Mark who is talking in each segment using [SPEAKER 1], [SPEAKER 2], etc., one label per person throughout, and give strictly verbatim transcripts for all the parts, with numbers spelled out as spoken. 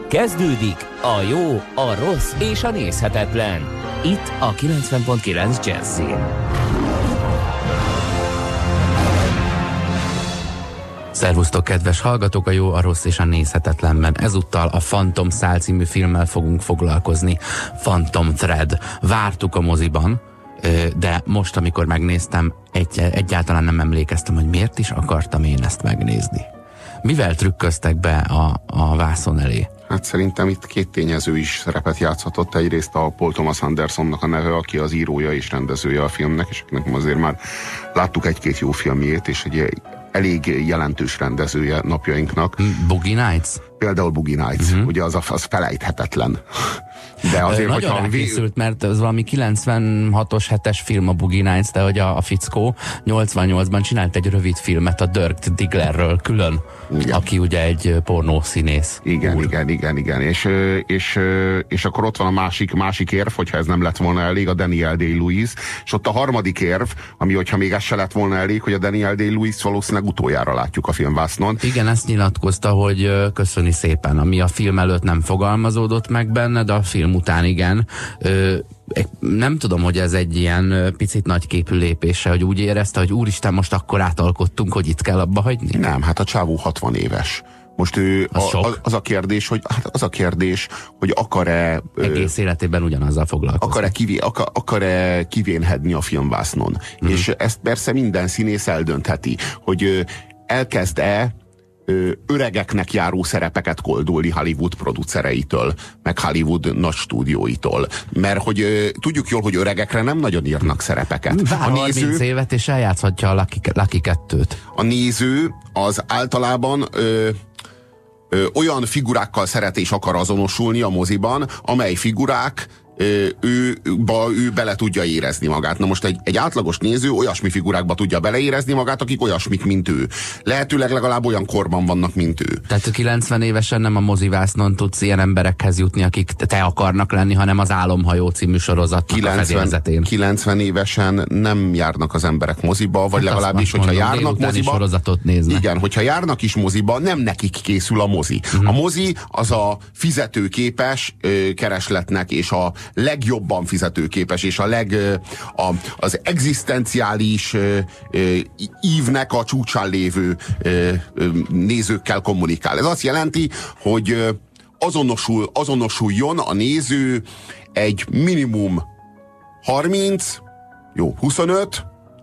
[SPEAKER 1] Kezdődik a jó, a rossz és a nézhetetlen. Itt a kilencven pont kilenc Jazzin.
[SPEAKER 2] Szervusztok, kedves hallgatók, a jó, a rossz és a nézhetetlenben. Ezúttal a Phantom Szál című filmmel fogunk foglalkozni. Phantom Thread. Vártuk a moziban, de most, amikor megnéztem, egy, egyáltalán nem emlékeztem, hogy miért is akartam én ezt megnézni. Mivel trükköztek be a, a vászon elé?
[SPEAKER 3] Hát szerintem itt két tényező is szerepet játszhatott. Egyrészt a Paul Thomas Andersonnak a neve, aki az írója és rendezője a filmnek, és nekem azért már láttuk egy-két jó filmjét, és egy elég jelentős rendezője napjainknak.
[SPEAKER 2] Boogie Nights?
[SPEAKER 3] Például Boogie Nights, uh-huh. ugye az, a, az felejthetetlen.
[SPEAKER 2] De azért, nagyon hogyha rákészült, vé... mert ez valami kilencvenhatos hetes film a Boogie Nights, de hogy a, a fickó nyolcvannyolcban csinált egy rövid filmet a Dirk Digglerről külön, igen. aki ugye egy pornószínész.
[SPEAKER 3] Igen, úr. igen, igen, igen. És, és, és akkor ott van a másik, másik érv, hogyha ez nem lett volna elég, a Daniel Day-Lewis, és ott a harmadik érv, ami hogyha még ez se lett volna elég, hogy a Daniel Day-Lewis valószínűleg utoljára látjuk a filmvásznon.
[SPEAKER 2] Igen, ezt nyilatkozta, hogy köszöni szépen, ami a film előtt nem fogalmazódott meg benne, de a film után igen. Ö, nem tudom, hogy ez egy ilyen picit nagyképű lépése, hogy úgy érezte, hogy úristen, most akkor átalkottunk, hogy itt kell abba hagyni?
[SPEAKER 3] Nem, hát a csávó hatvan éves. Most ő, az, a, az, az a kérdés, hogy hát az a kérdés, hogy akar-e
[SPEAKER 2] egész életében ugyanazzal foglalkozni.
[SPEAKER 3] Akar-e, kivé, akar, akar-e kivénhedni a filmvásznon. Mm. És ezt persze minden színész eldöntheti, hogy elkezd-e öregeknek járó szerepeket koldulni Hollywood producereitől, meg Hollywood nagy stúdióitól. Mert hogy ö, tudjuk jól, hogy öregekre nem nagyon írnak szerepeket.
[SPEAKER 2] Vár a néző, harminc évet és eljátszhatja a Lucky, Lucky kettőt.
[SPEAKER 3] A néző az általában ö, ö, olyan figurákkal szeret és akar azonosulni a moziban, amely figurák Ő, ő, ba, ő bele tudja érezni magát. Na most egy, egy átlagos néző olyasmi figurákba tudja beleérezni magát, akik olyasmik, mint ő. Lehetőleg legalább olyan korban vannak, mint ő.
[SPEAKER 2] Tehát kilencven évesen nem a mozivásznon tudsz ilyen emberekhez jutni, akik te akarnak lenni, hanem az Álomhajó című sorozatnak a fedélzetén.
[SPEAKER 3] kilencven évesen nem járnak az emberek moziba, vagy hát legalábbis, hogyha mondom, járnak moziba.
[SPEAKER 2] Sorozatot néznek.
[SPEAKER 3] Igen, hogyha járnak is moziba, nem nekik készül a mozi. Uh-huh. A mozi az a fizetőképes ö, keresletnek és a legjobban fizetőképes, és a leg, a, az egzisztenciális ö, ö, ívnek a csúcsán lévő ö, ö, nézőkkel kommunikál. Ez azt jelenti, hogy ö, azonosul, azonosuljon a néző egy minimum harminc, jó, huszonöt,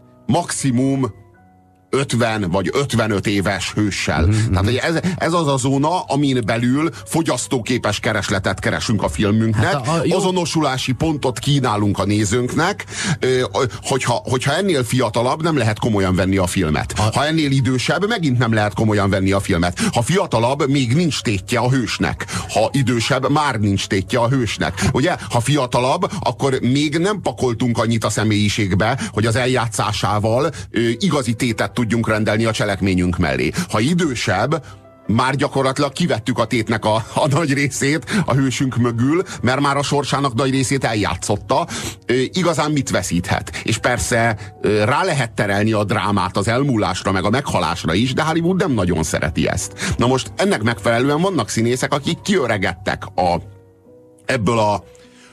[SPEAKER 3] maximum ötven vagy ötvenöt éves hőssel. Mm-hmm. Tehát hogy ez, ez az a zóna, amin belül fogyasztóképes keresletet keresünk a filmünknek, hát a, a, azonosulási pontot kínálunk a nézőnknek, hogyha, hogyha ennél fiatalabb, nem lehet komolyan venni a filmet. A, ha ennél idősebb, megint nem lehet komolyan venni a filmet. Ha fiatalabb, még nincs tétje a hősnek. Ha idősebb, már nincs tétje a hősnek. Ugye? Ha fiatalabb, akkor még nem pakoltunk annyit a személyiségbe, hogy az eljátszásával igazi tétet tudjunk rendelni a cselekményünk mellé. Ha idősebb, már gyakorlatilag kivettük a tétnek a, a nagy részét a hősünk mögül, mert már a sorsának nagy részét eljátszotta. E, igazán mit veszíthet? És persze e, rá lehet terelni a drámát az elmúlásra, meg a meghalásra is, de Hollywood nem nagyon szereti ezt. Na most ennek megfelelően vannak színészek, akik kiöregedtek a, ebből a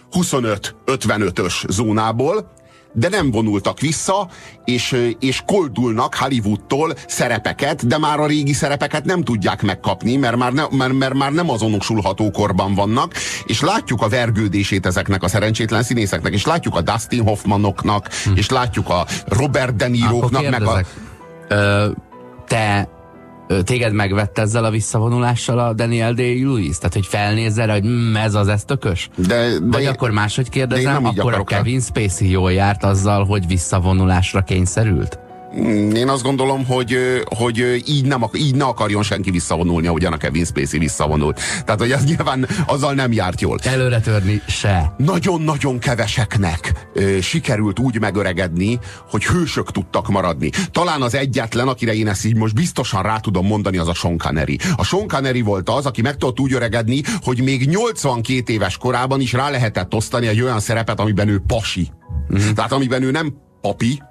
[SPEAKER 3] huszonöt-ötvenötös zónából, de nem vonultak vissza, és, és koldulnak Hollywoodtól szerepeket, de már a régi szerepeket nem tudják megkapni, mert már, ne, mert, mert már nem azonosulható korban vannak, és látjuk a vergődését ezeknek a szerencsétlen színészeknek, és látjuk a Dustin Hoffmanoknak, hm. és látjuk a Robert De Niróknak, meg a...
[SPEAKER 2] Ö, te téged megvett ezzel a visszavonulással a Daniel Day-Lewis? Tehát, hogy felnézzel, hogy mm, ez az, ez tökös? De, de Vagy én, akkor máshogy kérdezem, akkor a Kevin Spacey jól járt azzal, hogy visszavonulásra kényszerült?
[SPEAKER 3] Én azt gondolom, hogy, hogy így, nem, így ne akarjon senki visszavonulni, ahogyan a Kevin Spacey visszavonult. Tehát, hogy az nyilván azzal nem járt jól.
[SPEAKER 2] Előre törni se.
[SPEAKER 3] Nagyon-nagyon keveseknek ö, sikerült úgy megöregedni, hogy hősök tudtak maradni. Talán az egyetlen, akire én ezt így most biztosan rá tudom mondani, az a Sean Connery. A Sean Connery volt az, aki meg tudott úgy öregedni, hogy még nyolcvankét éves korában is rá lehetett osztani egy olyan szerepet, amiben ő pasi. Mm-hmm. Tehát amiben ő nem papi,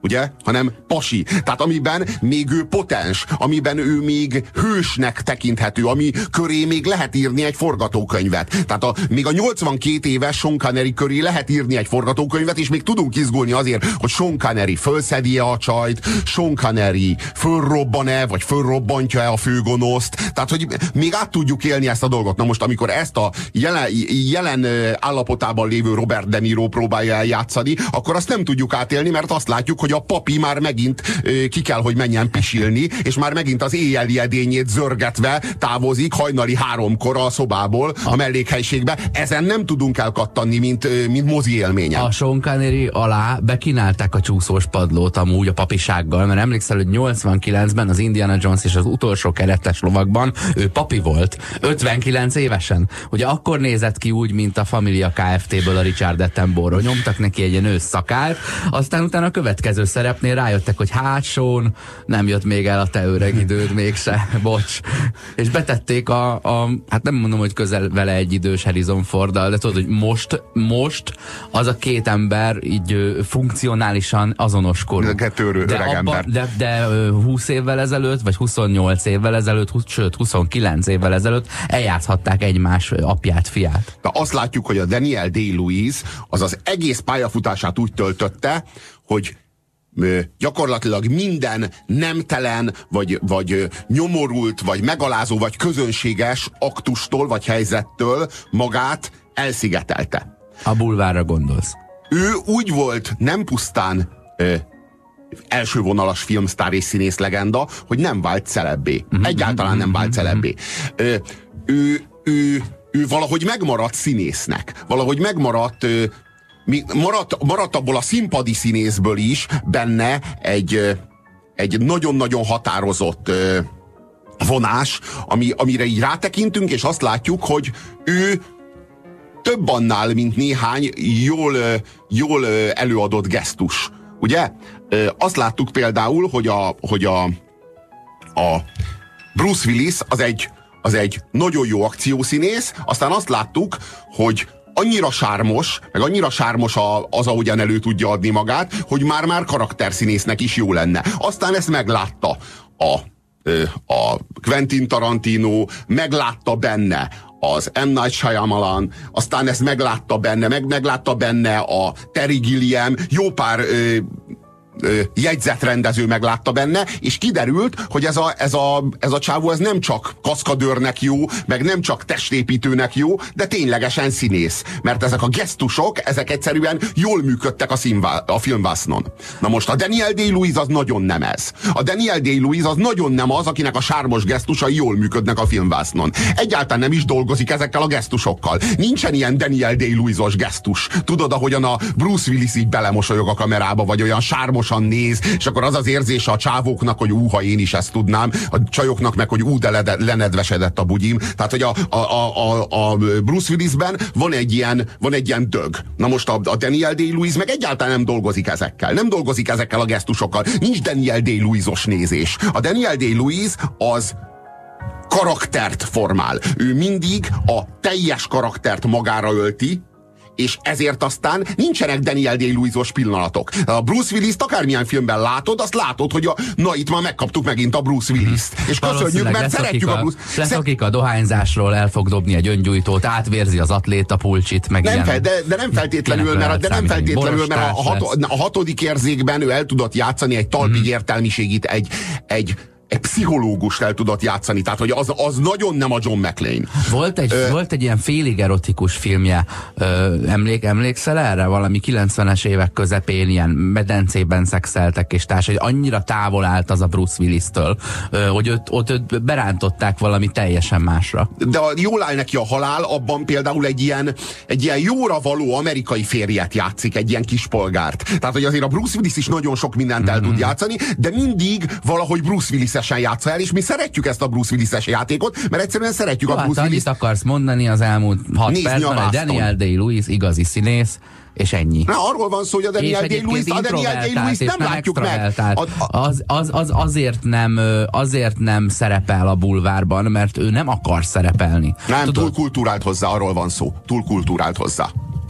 [SPEAKER 3] ugye? Hanem pasi. Tehát amiben még ő potens, amiben ő még hősnek tekinthető, ami köré még lehet írni egy forgatókönyvet. Tehát a, még a nyolcvankét éves Sean Connery köré lehet írni egy forgatókönyvet, és még tudunk izgulni azért, hogy Sean Connery fölszedi-e a csajt, Sean Connery fölrobban-e, vagy fölrobbantja-e a főgonoszt. Tehát, hogy még át tudjuk élni ezt a dolgot. Na most, amikor ezt a jelen, jelen állapotában lévő Robert De Niro próbálja eljátszani, akkor azt nem tudjuk átélni, mert azt látjuk, hogy a papi már megint ö, ki kell, hogy menjen pisilni, és már megint az éjjeli edényét zörgetve távozik hajnali háromkor a szobából, a mellékhelyiségbe. Ezen nem tudunk elkattanni, mint, ö, mint mozi élményen.
[SPEAKER 2] A Sean Connery alá bekínálták a csúszós padlót amúgy a papisággal, mert emlékszel, hogy nyolcvankilencben az Indiana Jones és az utolsó keretes lovakban ő papi volt, ötvenkilenc évesen. Ugye akkor nézett ki úgy, mint a Familia Kft-ből a Richard Attenborough. Nyomtak neki egy ilyen ősszakált, aztán utána a következő szerepnél rájöttek, hogy hát Sean, nem jött még el a te öreg időd mégse, bocs. És betették a, a, hát nem mondom, hogy közel vele egy idős Harrison Forddal, de tudod, hogy most, most az a két ember így ö, funkcionálisan azonos korú.
[SPEAKER 3] Kettő
[SPEAKER 2] de,
[SPEAKER 3] öreg ember.
[SPEAKER 2] de, de ö, húsz évvel ezelőtt, vagy huszonnyolc évvel ezelőtt, húsz, sőt huszonkilenc évvel ezelőtt eljátszhatták egymás apját, fiát.
[SPEAKER 3] De azt látjuk, hogy a Daniel Day-Lewis az az egész pályafutását úgy töltötte, hogy ö, gyakorlatilag minden nemtelen, vagy, vagy ö, nyomorult, vagy megalázó, vagy közönséges aktustól, vagy helyzettől magát elszigetelte.
[SPEAKER 2] A bulvárra gondolsz.
[SPEAKER 3] Ő úgy volt nem pusztán ö, elsővonalas filmsztár és színész legenda, hogy nem vált celebbé. Egyáltalán nem vált celebbé. Ö, ő, ő, ő valahogy megmaradt színésznek. Valahogy megmaradt ö, mi, maradt, maradt abból a színpadi színészből is benne egy, egy nagyon-nagyon határozott ö, vonás, ami, amire így rátekintünk, és azt látjuk, hogy ő több annál, mint néhány jól, jól előadott gesztus. Ugye? Azt láttuk például, hogy a, hogy a, a Bruce Willis az egy, az egy nagyon jó akciószínész, aztán azt láttuk, hogy annyira sármos, meg annyira sármos a, az, ahogyan elő tudja adni magát, hogy már-már karakterszínésznek is jó lenne. Aztán ezt meglátta a, a Quentin Tarantino, meglátta benne az M. Night Shyamalan, aztán ezt meglátta benne, meg meglátta benne a Terry Gilliam, jó pár ö, ö, jegyzetrendező meglátta benne, és kiderült, hogy ez a, ez, a, ez a csávó ez nem csak kaszkadőrnek jó, meg nem csak testépítőnek jó, de ténylegesen színész. Mert ezek a gesztusok, ezek egyszerűen jól működtek a, színvá, a filmvásznon. Na most a Daniel Day-Lewis az nagyon nem ez. A Daniel Day-Lewis az nagyon nem az, akinek a sármos gesztusai jól működnek a filmvásznon. Egyáltalán nem is dolgozik ezekkel a gesztusokkal. Nincsen ilyen Daniel Day-Lewis-os gesztus. Tudod, ahogyan a Bruce Willis így belemosolyog a kamerába, vagy olyan sármosan néz, és akkor az az érzése a csávóknak, hogy úha, én is ezt tudnám, a csajoknak meg, hogy ú, de lenedvesedett a bugyim. Tehát, hogy a, a, a, a Bruce Willisben van egy ilyen, van egy ilyen dög. Na most a, a Daniel Day-Lewis meg egyáltalán nem dolgozik ezekkel. Nem dolgozik ezekkel a gesztusokkal. Nincs Daniel Day-Lewis-os nézés. A Daniel Day-Lewis az karaktert formál. Ő mindig a teljes karaktert magára ölti, és ezért aztán nincsenek Daniel Day-Lewis-os pillanatok. A Bruce Willis-t akármilyen filmben látod, azt látod, hogy a, na itt már megkaptuk megint a Bruce Willis-t. És köszönjük, mert szeretjük a, a Bruce...
[SPEAKER 2] Lesz, akik a dohányzásról el fog dobni egy öngyújtót, átvérzi az atléta pulcsit, meg
[SPEAKER 3] nem
[SPEAKER 2] ilyen...
[SPEAKER 3] Fel, de, de nem feltétlenül, mert, de nem feltétlenül, mert a, a, hat, a hatodik érzékben ő el tudott játszani egy talpig hmm. értelmiségit, egy, egy egy pszichológust el tudott játszani, tehát hogy az, az nagyon nem a John McClane.
[SPEAKER 2] Volt egy, Ö, volt egy ilyen félig erotikus filmje, Ö, emlék, emlékszel erre? Valami kilencvenes évek közepén ilyen medencében szexeltek és társ, hogy annyira távol állt az a Bruce Willis-től, hogy őt, ott őt berántották valami teljesen másra.
[SPEAKER 3] De jól áll neki a halál, abban például egy ilyen, egy ilyen jóra való amerikai férjet játszik, egy ilyen kispolgárt. Tehát, hogy azért a Bruce Willis is nagyon sok mindent el mm-hmm. tud játszani, de mindig valahogy Bruce Willis játsza el, és mi szeretjük ezt a Bruce Willis-es játékot, mert egyszerűen szeretjük
[SPEAKER 2] Jó,
[SPEAKER 3] a Bruce
[SPEAKER 2] hát
[SPEAKER 3] Willis-t.
[SPEAKER 2] Annyit akarsz mondani az elmúlt hat percben, hogy Daniel Day-Lewis igazi színész, és ennyi.
[SPEAKER 3] Na, arról van szó, hogy a Daniel Day-Lewis, a Daniel Day-Lewis nem, nem látjuk meg.
[SPEAKER 2] A, a, az, az, az azért, nem, azért nem szerepel a bulvárban, mert ő nem akar szerepelni.
[SPEAKER 3] Nem, túl kultúrált hozzá, arról van szó. Túl kultúrált hozzá.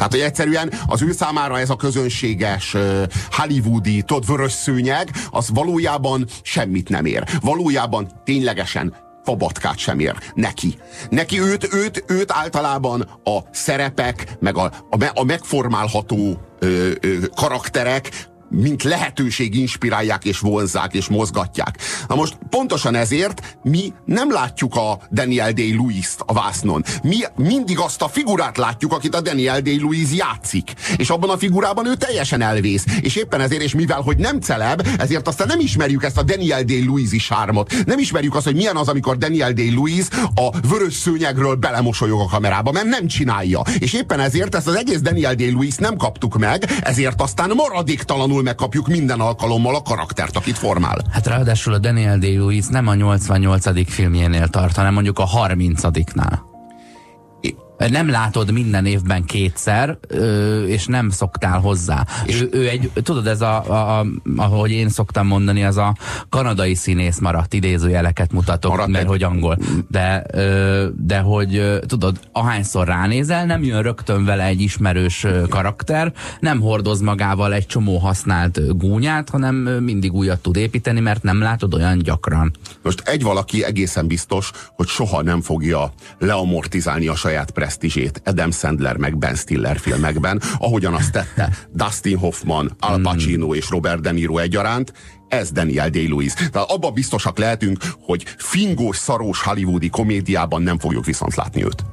[SPEAKER 3] Tehát, hogy egyszerűen az ő számára ez a közönséges uh, hollywoodi, tudod, vörös szőnyeg, az valójában semmit nem ér. Valójában ténylegesen fabatkát sem ér neki. Neki őt, őt, őt általában a szerepek, meg a, a, a megformálható ö, ö, karakterek mint lehetőség inspirálják és vonzzák és mozgatják. Na most pontosan ezért mi nem látjuk a Daniel Day-Lewis-t a vásznon. Mi mindig azt a figurát látjuk, akit a Daniel Day-Lewis játszik. És abban a figurában ő teljesen elvész. És éppen ezért, és mivel, hogy nem celeb, ezért aztán nem ismerjük ezt a Daniel Day-Lewis-i sármot. Nem ismerjük azt, hogy milyen az, amikor Daniel Day-Lewis a vörös szőnyegről belemosolyog a kamerába, mert nem csinálja. És éppen ezért ezt az egész Daniel Day-Lewis nem kaptuk meg, ezért aztán maradéktalanul megkapjuk minden alkalommal a karaktert, akit formál.
[SPEAKER 2] Hát ráadásul a Daniel Day-Lewis nem a nyolcvannyolcadik filmjénél tart, hanem mondjuk a harmincadiknál. Nem látod minden évben kétszer, és nem szoktál hozzá. És ő, ő egy, tudod, ez a, a, a, ahogy én szoktam mondani, az a kanadai színész maradt, idézőjeleket mutatok, maradt mert egy... hogy angol. De, de hogy tudod, ahányszor ránézel, nem jön rögtön vele egy ismerős karakter, nem hordoz magával egy csomó használt gúnyát, hanem mindig újat tud építeni, mert nem látod olyan gyakran.
[SPEAKER 3] Most egy valaki egészen biztos, hogy soha nem fogja leamortizálni a saját presztízsét Adam Sandler meg Ben Stiller filmekben, ahogyan azt tette Dustin Hoffman, Al Pacino mm. és Robert De Niro egyaránt. Ez Daniel Day-Lewis. Tehát abban biztosak lehetünk, hogy fingós, szarós hollywoodi komédiában nem fogjuk viszont látni őt.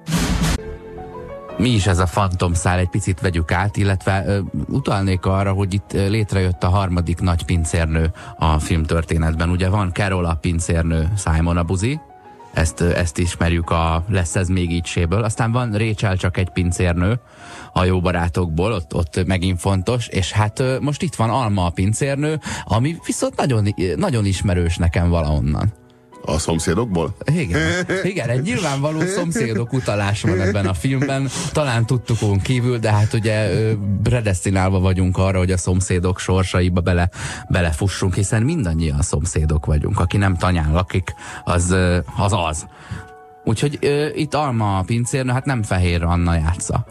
[SPEAKER 2] Mi is ez a fantomszál, egy picit vegyük át, illetve ö, utalnék arra, hogy itt létrejött a harmadik nagy pincérnő a filmtörténetben. Ugye van Carol a pincérnő, Simon a buzi, ezt, ezt ismerjük a Lesz ez még így séből. Aztán van Rachel, csak egy pincérnő a Jó barátokból, ott, ott megint fontos, és hát most itt van Alma a pincérnő, ami viszont nagyon, nagyon ismerős nekem valahonnan.
[SPEAKER 3] A szomszédokból?
[SPEAKER 2] Igen, igen, egy nyilvánvaló szomszédok utalás van ebben a filmben, talán tudtukon kívül, de hát ugye predesztinálva vagyunk arra, hogy a szomszédok sorsaiba bele, belefussunk, hiszen mindannyian szomszédok vagyunk, aki nem tanyán lakik, az az. az. Úgyhogy uh, itt Alma a pincérnő, hát nem Fehér Anna játsza.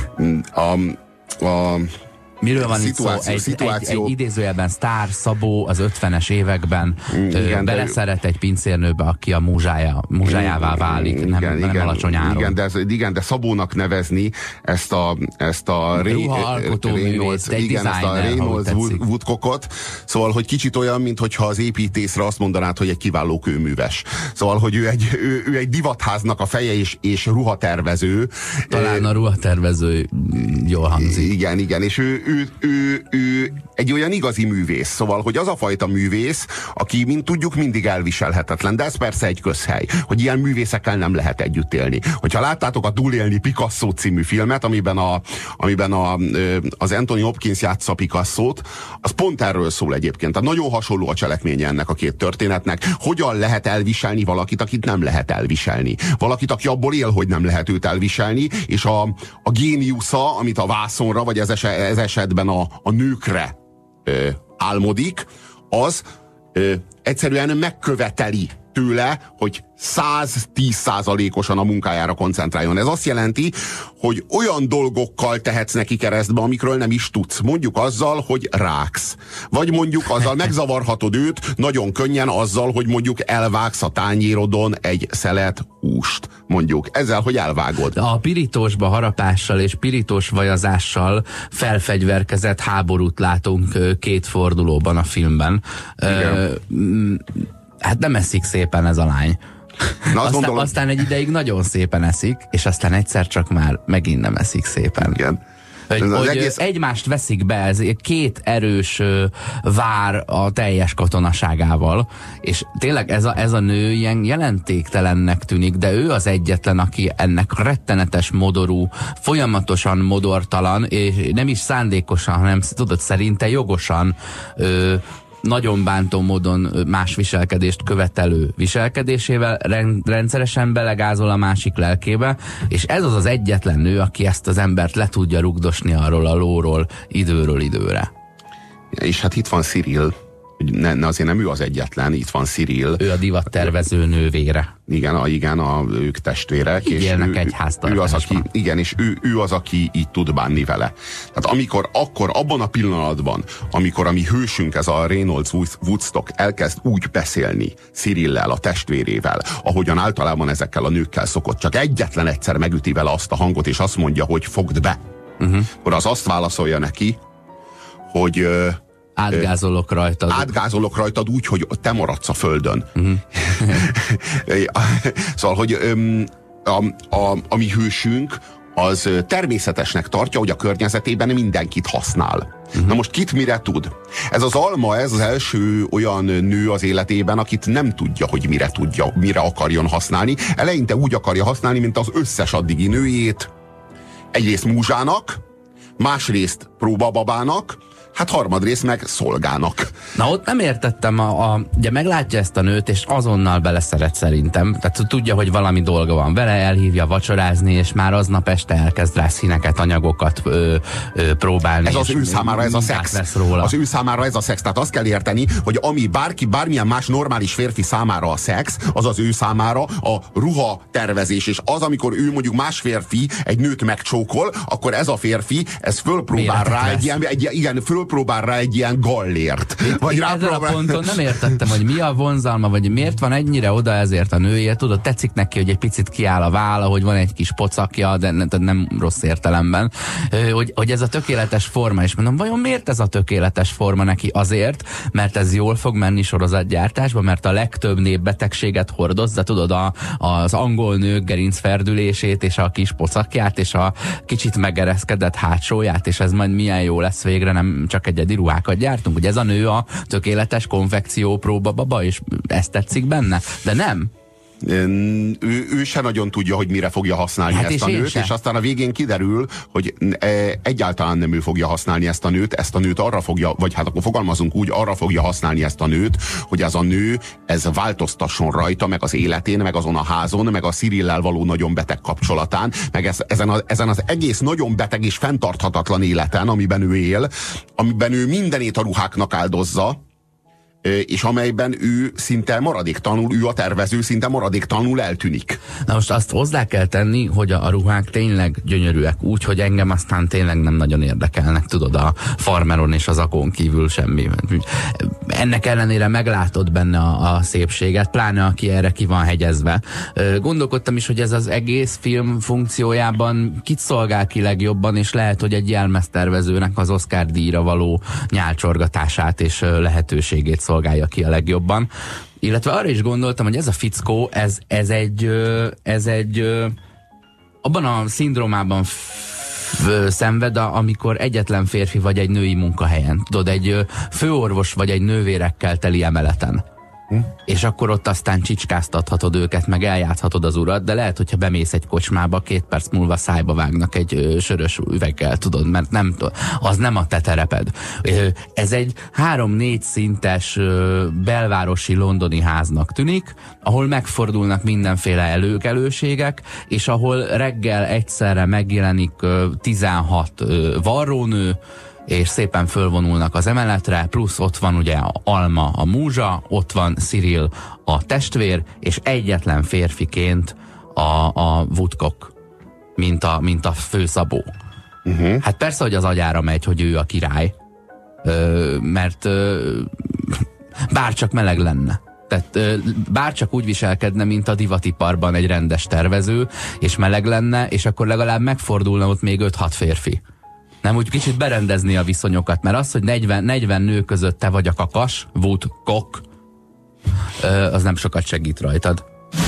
[SPEAKER 3] A... a...
[SPEAKER 2] Miről van itt szó? Egy, szituáció... egy, egy idézőjelben sztár Szabó az ötvenes években igen, beleszeret de... egy pincérnőbe, aki a múzsája, múzsájává válik, igen, nem, igen, nem alacsony áron.
[SPEAKER 3] Igen de, igen, de Szabónak nevezni ezt a, ezt a
[SPEAKER 2] Reynolds,
[SPEAKER 3] igen, ezt a Reynolds Woodcockot, szóval, hogy kicsit olyan, mintha az építészre azt mondanád, hogy egy kiváló kőműves. Szóval, hogy ő egy, ő, ő egy divatháznak a feje és, és ruhatervező.
[SPEAKER 2] Talán a ruhatervező jól hangzik.
[SPEAKER 3] Igen, igen, és ő Ő, ő, ő egy olyan igazi művész, szóval, hogy az a fajta művész, aki, mint tudjuk, mindig elviselhetetlen, de ez persze egy közhely, hogy ilyen művészekkel nem lehet együtt élni. Hogyha láttátok a Túlélni Picasso című filmet, amiben, a, amiben a, az Anthony Hopkins játsza Picassót, az pont erről szól egyébként. Tehát nagyon hasonló a cselekménye ennek a két történetnek. Hogyan lehet elviselni valakit, akit nem lehet elviselni. Valakit, aki abból él, hogy nem lehet őt elviselni, és a, a géniusza, amit a vászonra, vagy ez, eset, ez esetben a, a nőkre ö, álmodik, az ö, egyszerűen megköveteli tőle, hogy száz tíz százalékosan a munkájára koncentráljon. Ez azt jelenti, hogy olyan dolgokkal tehetsz neki keresztbe, amikről nem is tudsz. Mondjuk azzal, hogy ráksz. Vagy mondjuk azzal megzavarhatod őt nagyon könnyen azzal, hogy mondjuk elvágsz a tányérodon egy szelet húst. Mondjuk ezzel, hogy elvágod.
[SPEAKER 2] A pirítósba harapással és pirítós vajazással felfegyverkezett háborút látunk két fordulóban a filmben. Igen. Hát nem eszik szépen ez a lány. Na, aztán, gondolom... aztán egy ideig nagyon szépen eszik, és aztán egyszer csak már megint nem eszik szépen.
[SPEAKER 3] Igen.
[SPEAKER 2] Hogy, hogy egész... egymást veszik be, ez két erős ö, vár a teljes katonaságával, és tényleg ez a, ez a nő ilyen jelentéktelennek tűnik, de ő az egyetlen, aki ennek rettenetes modorú, folyamatosan modortalan, és nem is szándékosan, hanem tudod, szerinte jogosan ö, nagyon bántó módon más viselkedést követelő viselkedésével rendszeresen belegázol a másik lelkébe, és ez az az egyetlen nő, aki ezt az embert le tudja rugdosni arról a lóról időről időre.
[SPEAKER 3] És hát itt van Cyril, hogy ne, ne, azért nem ő az egyetlen, itt van Cyril.
[SPEAKER 2] Ő a divattervező nővére.
[SPEAKER 3] Igen, a, igen a, ők testvérek.
[SPEAKER 2] Így
[SPEAKER 3] és
[SPEAKER 2] élnek
[SPEAKER 3] ő,
[SPEAKER 2] egy
[SPEAKER 3] ő az, aki, igen, és ő, ő az, aki így tud bánni vele. Tehát amikor, akkor abban a pillanatban, amikor a mi hősünk, ez a Reynolds Woodstock elkezd úgy beszélni Cyrillel, a testvérével, ahogyan általában ezekkel a nőkkel szokott, csak egyetlen egyszer megüti vele azt a hangot, és azt mondja, hogy fogd be. Uh-huh. Akkor az azt válaszolja neki, hogy
[SPEAKER 2] átgázolok rajtad.
[SPEAKER 3] Átgázolok rajtad úgy, hogy te maradsz a földön. Uh-huh. Szóval, hogy a, a, a mi hősünk az természetesnek tartja, hogy a környezetében mindenkit használ. Uh-huh. Na most kit mire tud? Ez az Alma, ez az első olyan nő az életében, akit nem tudja, hogy mire tudja, mire akarjon használni. Eleinte úgy akarja használni, mint az összes addigi nőjét. Egyrészt múzsának, másrészt próbababának, hát harmadrészt meg szolgának.
[SPEAKER 2] Na ott nem értettem, a, a, ugye meglátja ezt a nőt, és azonnal beleszeret szerintem. Tehát tudja, hogy valami dolga van vele, elhívja vacsorázni, és már aznap este elkezd rá színeket, anyagokat ö, ö, próbálni.
[SPEAKER 3] Ez az ő számára ez a szex. Az ő számára ez a szex. Tehát azt kell érteni, hogy ami bárki, bármilyen más normális férfi számára a szex, az az ő számára a ruha tervezés. És az, amikor ő mondjuk más férfi egy nőt megcsókol, akkor ez a férfi, ez fölpróbál rá egy ilyen, egy, igen, föl próbál rá egy ilyen gallért. Vagy rá
[SPEAKER 2] ezen próbál... a ponton nem értettem, hogy mi a vonzalma, vagy miért van ennyire oda ezért a nőért. Tudod, tetszik neki, hogy egy picit kiáll a válla, hogy van egy kis pocakja, de nem, nem rossz értelemben. Hogy, hogy ez a tökéletes forma, és mondom, vajon miért ez a tökéletes forma neki? Azért, mert ez jól fog menni sorozatgyártásba, mert a legtöbb népbetegséget hordozza, tudod, a, az angol nők gerincferdülését, és a kis pocakját, és a kicsit megereszkedett hátsóját, és ez majd milyen jó lesz végre, nem csak egyedi ruhákat gyártunk, hogy ez a nő a tökéletes konfekció próba baba, és ezt tetszik benne, de nem.
[SPEAKER 3] Ő, ő se nagyon tudja, hogy mire fogja használni hát ezt és a nőt, és aztán a végén kiderül, hogy egyáltalán nem ő fogja használni ezt a nőt, ezt a nőt arra fogja, vagy hát akkor fogalmazunk úgy, arra fogja használni ezt a nőt, hogy ez a nő, ez változtasson rajta, meg az életén, meg azon a házon, meg a Cyrillel való nagyon beteg kapcsolatán, meg ez, ezen, a, ezen az egész nagyon beteg és fenntarthatatlan életen, amiben ő él, amiben ő mindenét a ruháknak áldozza, és amelyben ő szinte maradéktalanul, ő a tervező szinte maradéktalanul eltűnik.
[SPEAKER 2] Na most azt hozzá kell tenni, hogy a, a ruhák tényleg gyönyörűek, úgy, hogy engem aztán tényleg nem nagyon érdekelnek, tudod, a farmeron és az akón kívül semmi. Ennek ellenére meglátod benne a, a szépséget, pláne aki erre ki van hegyezve. Gondolkodtam is, hogy ez az egész film funkciójában kit szolgál ki legjobban, és lehet, hogy egy jelmeztervezőnek az Oscar díjra való nyálcsorgatását és lehetőségét szolgálja ki a legjobban. Illetve arra is gondoltam, hogy ez a fickó, ez, ez egy, ez egy abban a szindrómában szenved, amikor egyetlen férfi vagy egy női munkahelyen. Tudod, egy főorvos vagy egy nővérekkel teli emeleten. Hm? És akkor ott aztán csicskáztathatod őket, meg eljátszhatod az urat, de lehet, hogyha bemész egy kocsmába, két perc múlva szájba vágnak egy ö, sörös üveggel, tudod, mert nem, az nem a te tereped. Ö, ez egy három-négy szintes ö, belvárosi londoni háznak tűnik, ahol megfordulnak mindenféle előkelőségek, és ahol reggel egyszerre megjelenik ö, tizenhat ö, varrónő, és szépen fölvonulnak az emeletre, plusz ott van ugye Alma a múzsa, ott van Cyril a testvér, és egyetlen férfiként a, a Woodcock, mint a, mint a főszabó. Uh-huh. Hát persze, hogy az agyára megy, hogy ő a király, ö, mert ö, bárcsak meleg lenne. Tehát bárcsak úgy viselkedne, mint a divatiparban egy rendes tervező, és meleg lenne, és akkor legalább megfordulna ott még öt-hat férfi. Nem, úgy kicsit berendezni a viszonyokat, mert az, hogy negyven, negyven nő között te vagy a kakas, Woodcock, az nem sokat segít rajtad.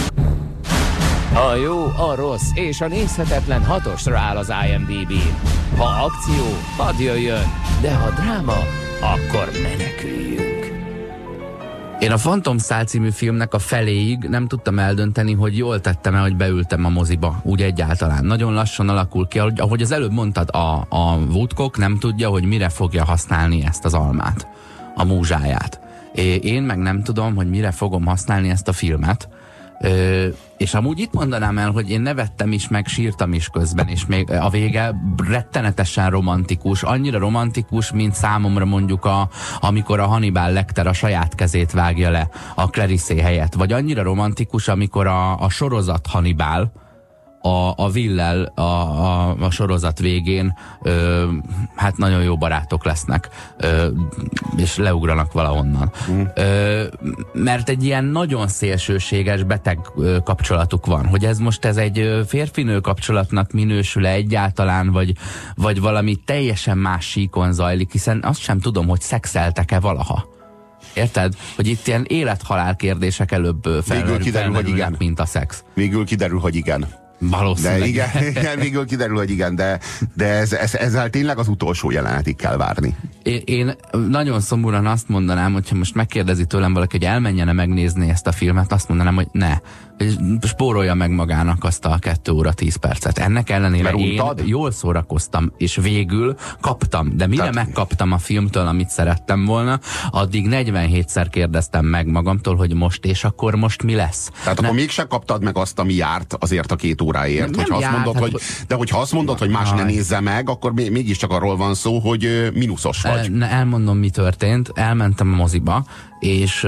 [SPEAKER 1] A jó, a rossz és a nézhetetlen hatosra áll az I M D B-n. Ha akció, hadd jöjjön, de ha dráma, akkor meneküljünk.
[SPEAKER 2] Én a Fantomszál című filmnek a feléig nem tudtam eldönteni, hogy jól tettem-e, hogy beültem a moziba, úgy egyáltalán. Nagyon lassan alakul ki, ahogy az előbb mondtad, a, a Woodcock nem tudja, hogy mire fogja használni ezt az almát, a múzsáját. Én meg nem tudom, hogy mire fogom használni ezt a filmet, Ö, és amúgy itt mondanám el, hogy én nevettem is, meg sírtam is közben, és még a vége rettenetesen romantikus, annyira romantikus, mint számomra mondjuk a, amikor a Hannibal Lecter a saját kezét vágja le a Clarice helyett, vagy annyira romantikus, amikor a, a sorozat Hannibal a, a Will-lel a, a, a sorozat végén ö, hát nagyon jó barátok lesznek, ö, és leugranak valahonnan. Mm. Ö, mert egy ilyen nagyon szélsőséges beteg ö, kapcsolatuk van, hogy ez most ez egy férfinő kapcsolatnak minősül-e egyáltalán, vagy, vagy valami teljesen más síkon zajlik, hiszen azt sem tudom, hogy szexeltek-e valaha. Érted? Hogy itt ilyen élet-halál kérdések előbb felmerülnek, mint a szex.
[SPEAKER 3] Végül kiderül, hogy igen.
[SPEAKER 2] Valószínűleg.
[SPEAKER 3] De igen, igen, végül kiderül, hogy igen, de, de ez, ez, ezzel tényleg az utolsó jelenetig kell várni.
[SPEAKER 2] Én, én nagyon szomorúan azt mondanám, hogyha most megkérdezi tőlem valaki, hogy elmenjene megnézni ezt a filmet, azt mondanám, hogy ne. Spórolja meg magának azt a kettő óra tíz percet. Ennek ellenére én jól szórakoztam, és végül kaptam. De mire Tehát... megkaptam a filmtől, amit szerettem volna, addig negyvenhétszer kérdeztem meg magamtól, hogy most és akkor most mi lesz.
[SPEAKER 3] Tehát ne... akkor mégsem kaptad meg azt, ami járt azért a két óráért. Nem, hogyha nem azt mondod, hát, hogy, de hogyha azt mondod, hogy más ne nézze meg, akkor mégiscsak arról van szó, hogy mínuszos vagy.
[SPEAKER 2] El, elmondom, mi történt. Elmentem a moziba, és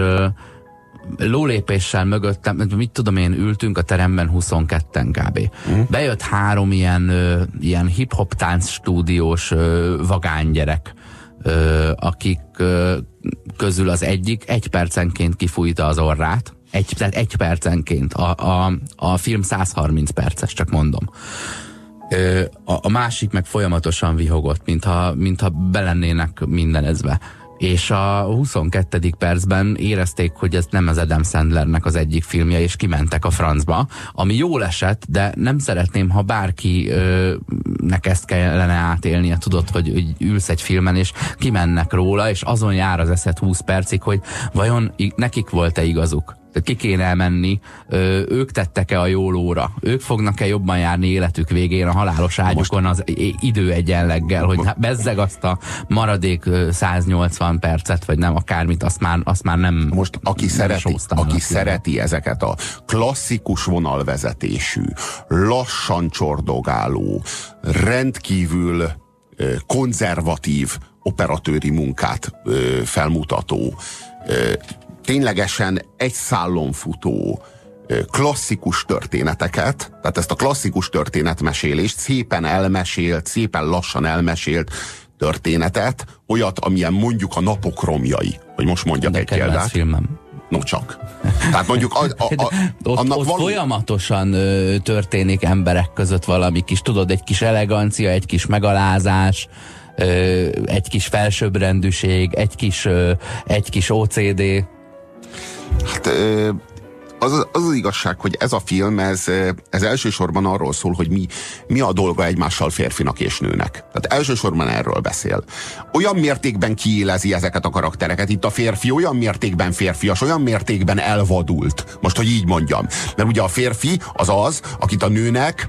[SPEAKER 2] lólépéssel mögöttem, mit tudom én, ültünk a teremben huszonketten kb. Mm. Bejött három ilyen, ö, ilyen hip-hop tánc stúdiós ö, vagánygyerek, ö, akik ö, közül az egyik egy percenként kifújta az orrát, egy, tehát egy percenként. A, a, a film száz harminc perces, csak mondom. Ö, a, a másik meg folyamatosan vihogott, mintha, mintha belennének mindenezve. És a huszonkettedik percben érezték, hogy ez nem az Adam Sandlernek az egyik filmje, és kimentek a francba, ami jól esett, de nem szeretném, ha bárkinek ezt kellene átélnie, tudod, hogy, hogy ülsz egy filmen, és kimennek róla, és azon jár az eszed húsz percig, hogy vajon nekik volt-e igazuk? Tehát ki kéne elmenni, ö, ők tettek-e a jó lóra? Ők fognak-e jobban járni életük végén a halálos ágyukon az idő egyenleggel, hogy bezzeg azt a maradék száznyolcvan percet, vagy nem, akármit, azt már, azt már nem.
[SPEAKER 3] Most aki,
[SPEAKER 2] nem
[SPEAKER 3] szereti, aki szereti ezeket a klasszikus vonalvezetésű, lassan csordogáló, rendkívül ö, konzervatív operatőri munkát ö, felmutató, ö, ténylegesen egy szálon futó klasszikus történeteket, tehát ezt a klasszikus történetmesélést, szépen elmesélt, szépen lassan elmesélt történetet, olyat, amilyen mondjuk a Napok romjai, hogy most mondjak
[SPEAKER 2] de
[SPEAKER 3] egy példát.
[SPEAKER 2] Filmem.
[SPEAKER 3] No csak. Tehát mondjuk a, a, a,
[SPEAKER 2] ott,
[SPEAKER 3] annak
[SPEAKER 2] ott
[SPEAKER 3] való...
[SPEAKER 2] folyamatosan ö, történik emberek között valami kis, tudod, egy kis elegancia, egy kis megalázás, ö, egy kis felsőbbrendűség, egy kis, ö, egy kis o cé dé.
[SPEAKER 3] Hát az, az az igazság, hogy ez a film, ez, ez elsősorban arról szól, hogy mi, mi a dolga egymással férfinak és nőnek. Tehát elsősorban erről beszél. Olyan mértékben kiélezi ezeket a karaktereket. Itt a férfi olyan mértékben férfias, olyan mértékben elvadult. Most, hogy így mondjam. Mert ugye a férfi az az, akit a nőnek,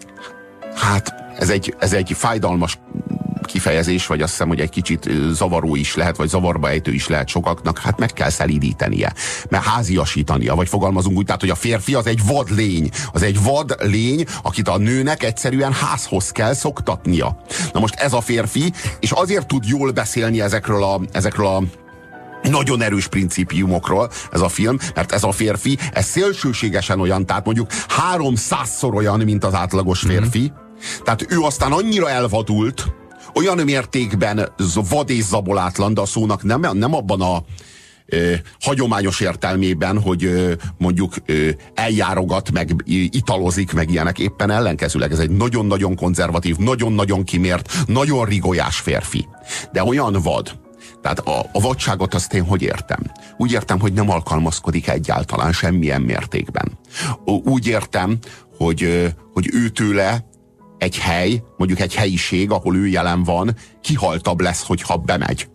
[SPEAKER 3] hát ez egy, ez egy fájdalmas kifejezés, vagy azt hiszem, hogy egy kicsit zavaró is lehet, vagy zavarba ejtő is lehet sokaknak, hát meg kell szelídítenie, mert háziasítania, vagy fogalmazunk úgy, tehát, hogy a férfi az egy vad lény, az egy vad lény, akit a nőnek egyszerűen házhoz kell szoktatnia. Na most ez a férfi, és azért tud jól beszélni ezekről a, ezekről a nagyon erős principiumokról ez a film, mert ez a férfi, ez szélsőségesen olyan, tehát mondjuk háromszázszor olyan, mint az átlagos férfi, mm-hmm. Tehát ő aztán annyira elvadult, olyan mértékben vad és zabolátlan, de a szónak nem, nem abban a ö, hagyományos értelmében, hogy ö, mondjuk ö, eljárogat, meg italozik, meg ilyenek, éppen ellenkezőleg ez egy nagyon-nagyon konzervatív, nagyon-nagyon kimért, nagyon rigolyás férfi. De olyan vad. Tehát a, a vadságot azt én hogy értem? Úgy értem, hogy nem alkalmazkodik egyáltalán semmilyen mértékben. Úgy értem, hogy, hogy ő tőle egy hely, mondjuk egy helyiség, ahol ő jelen van, kihaltabb lesz, hogyha bemegy.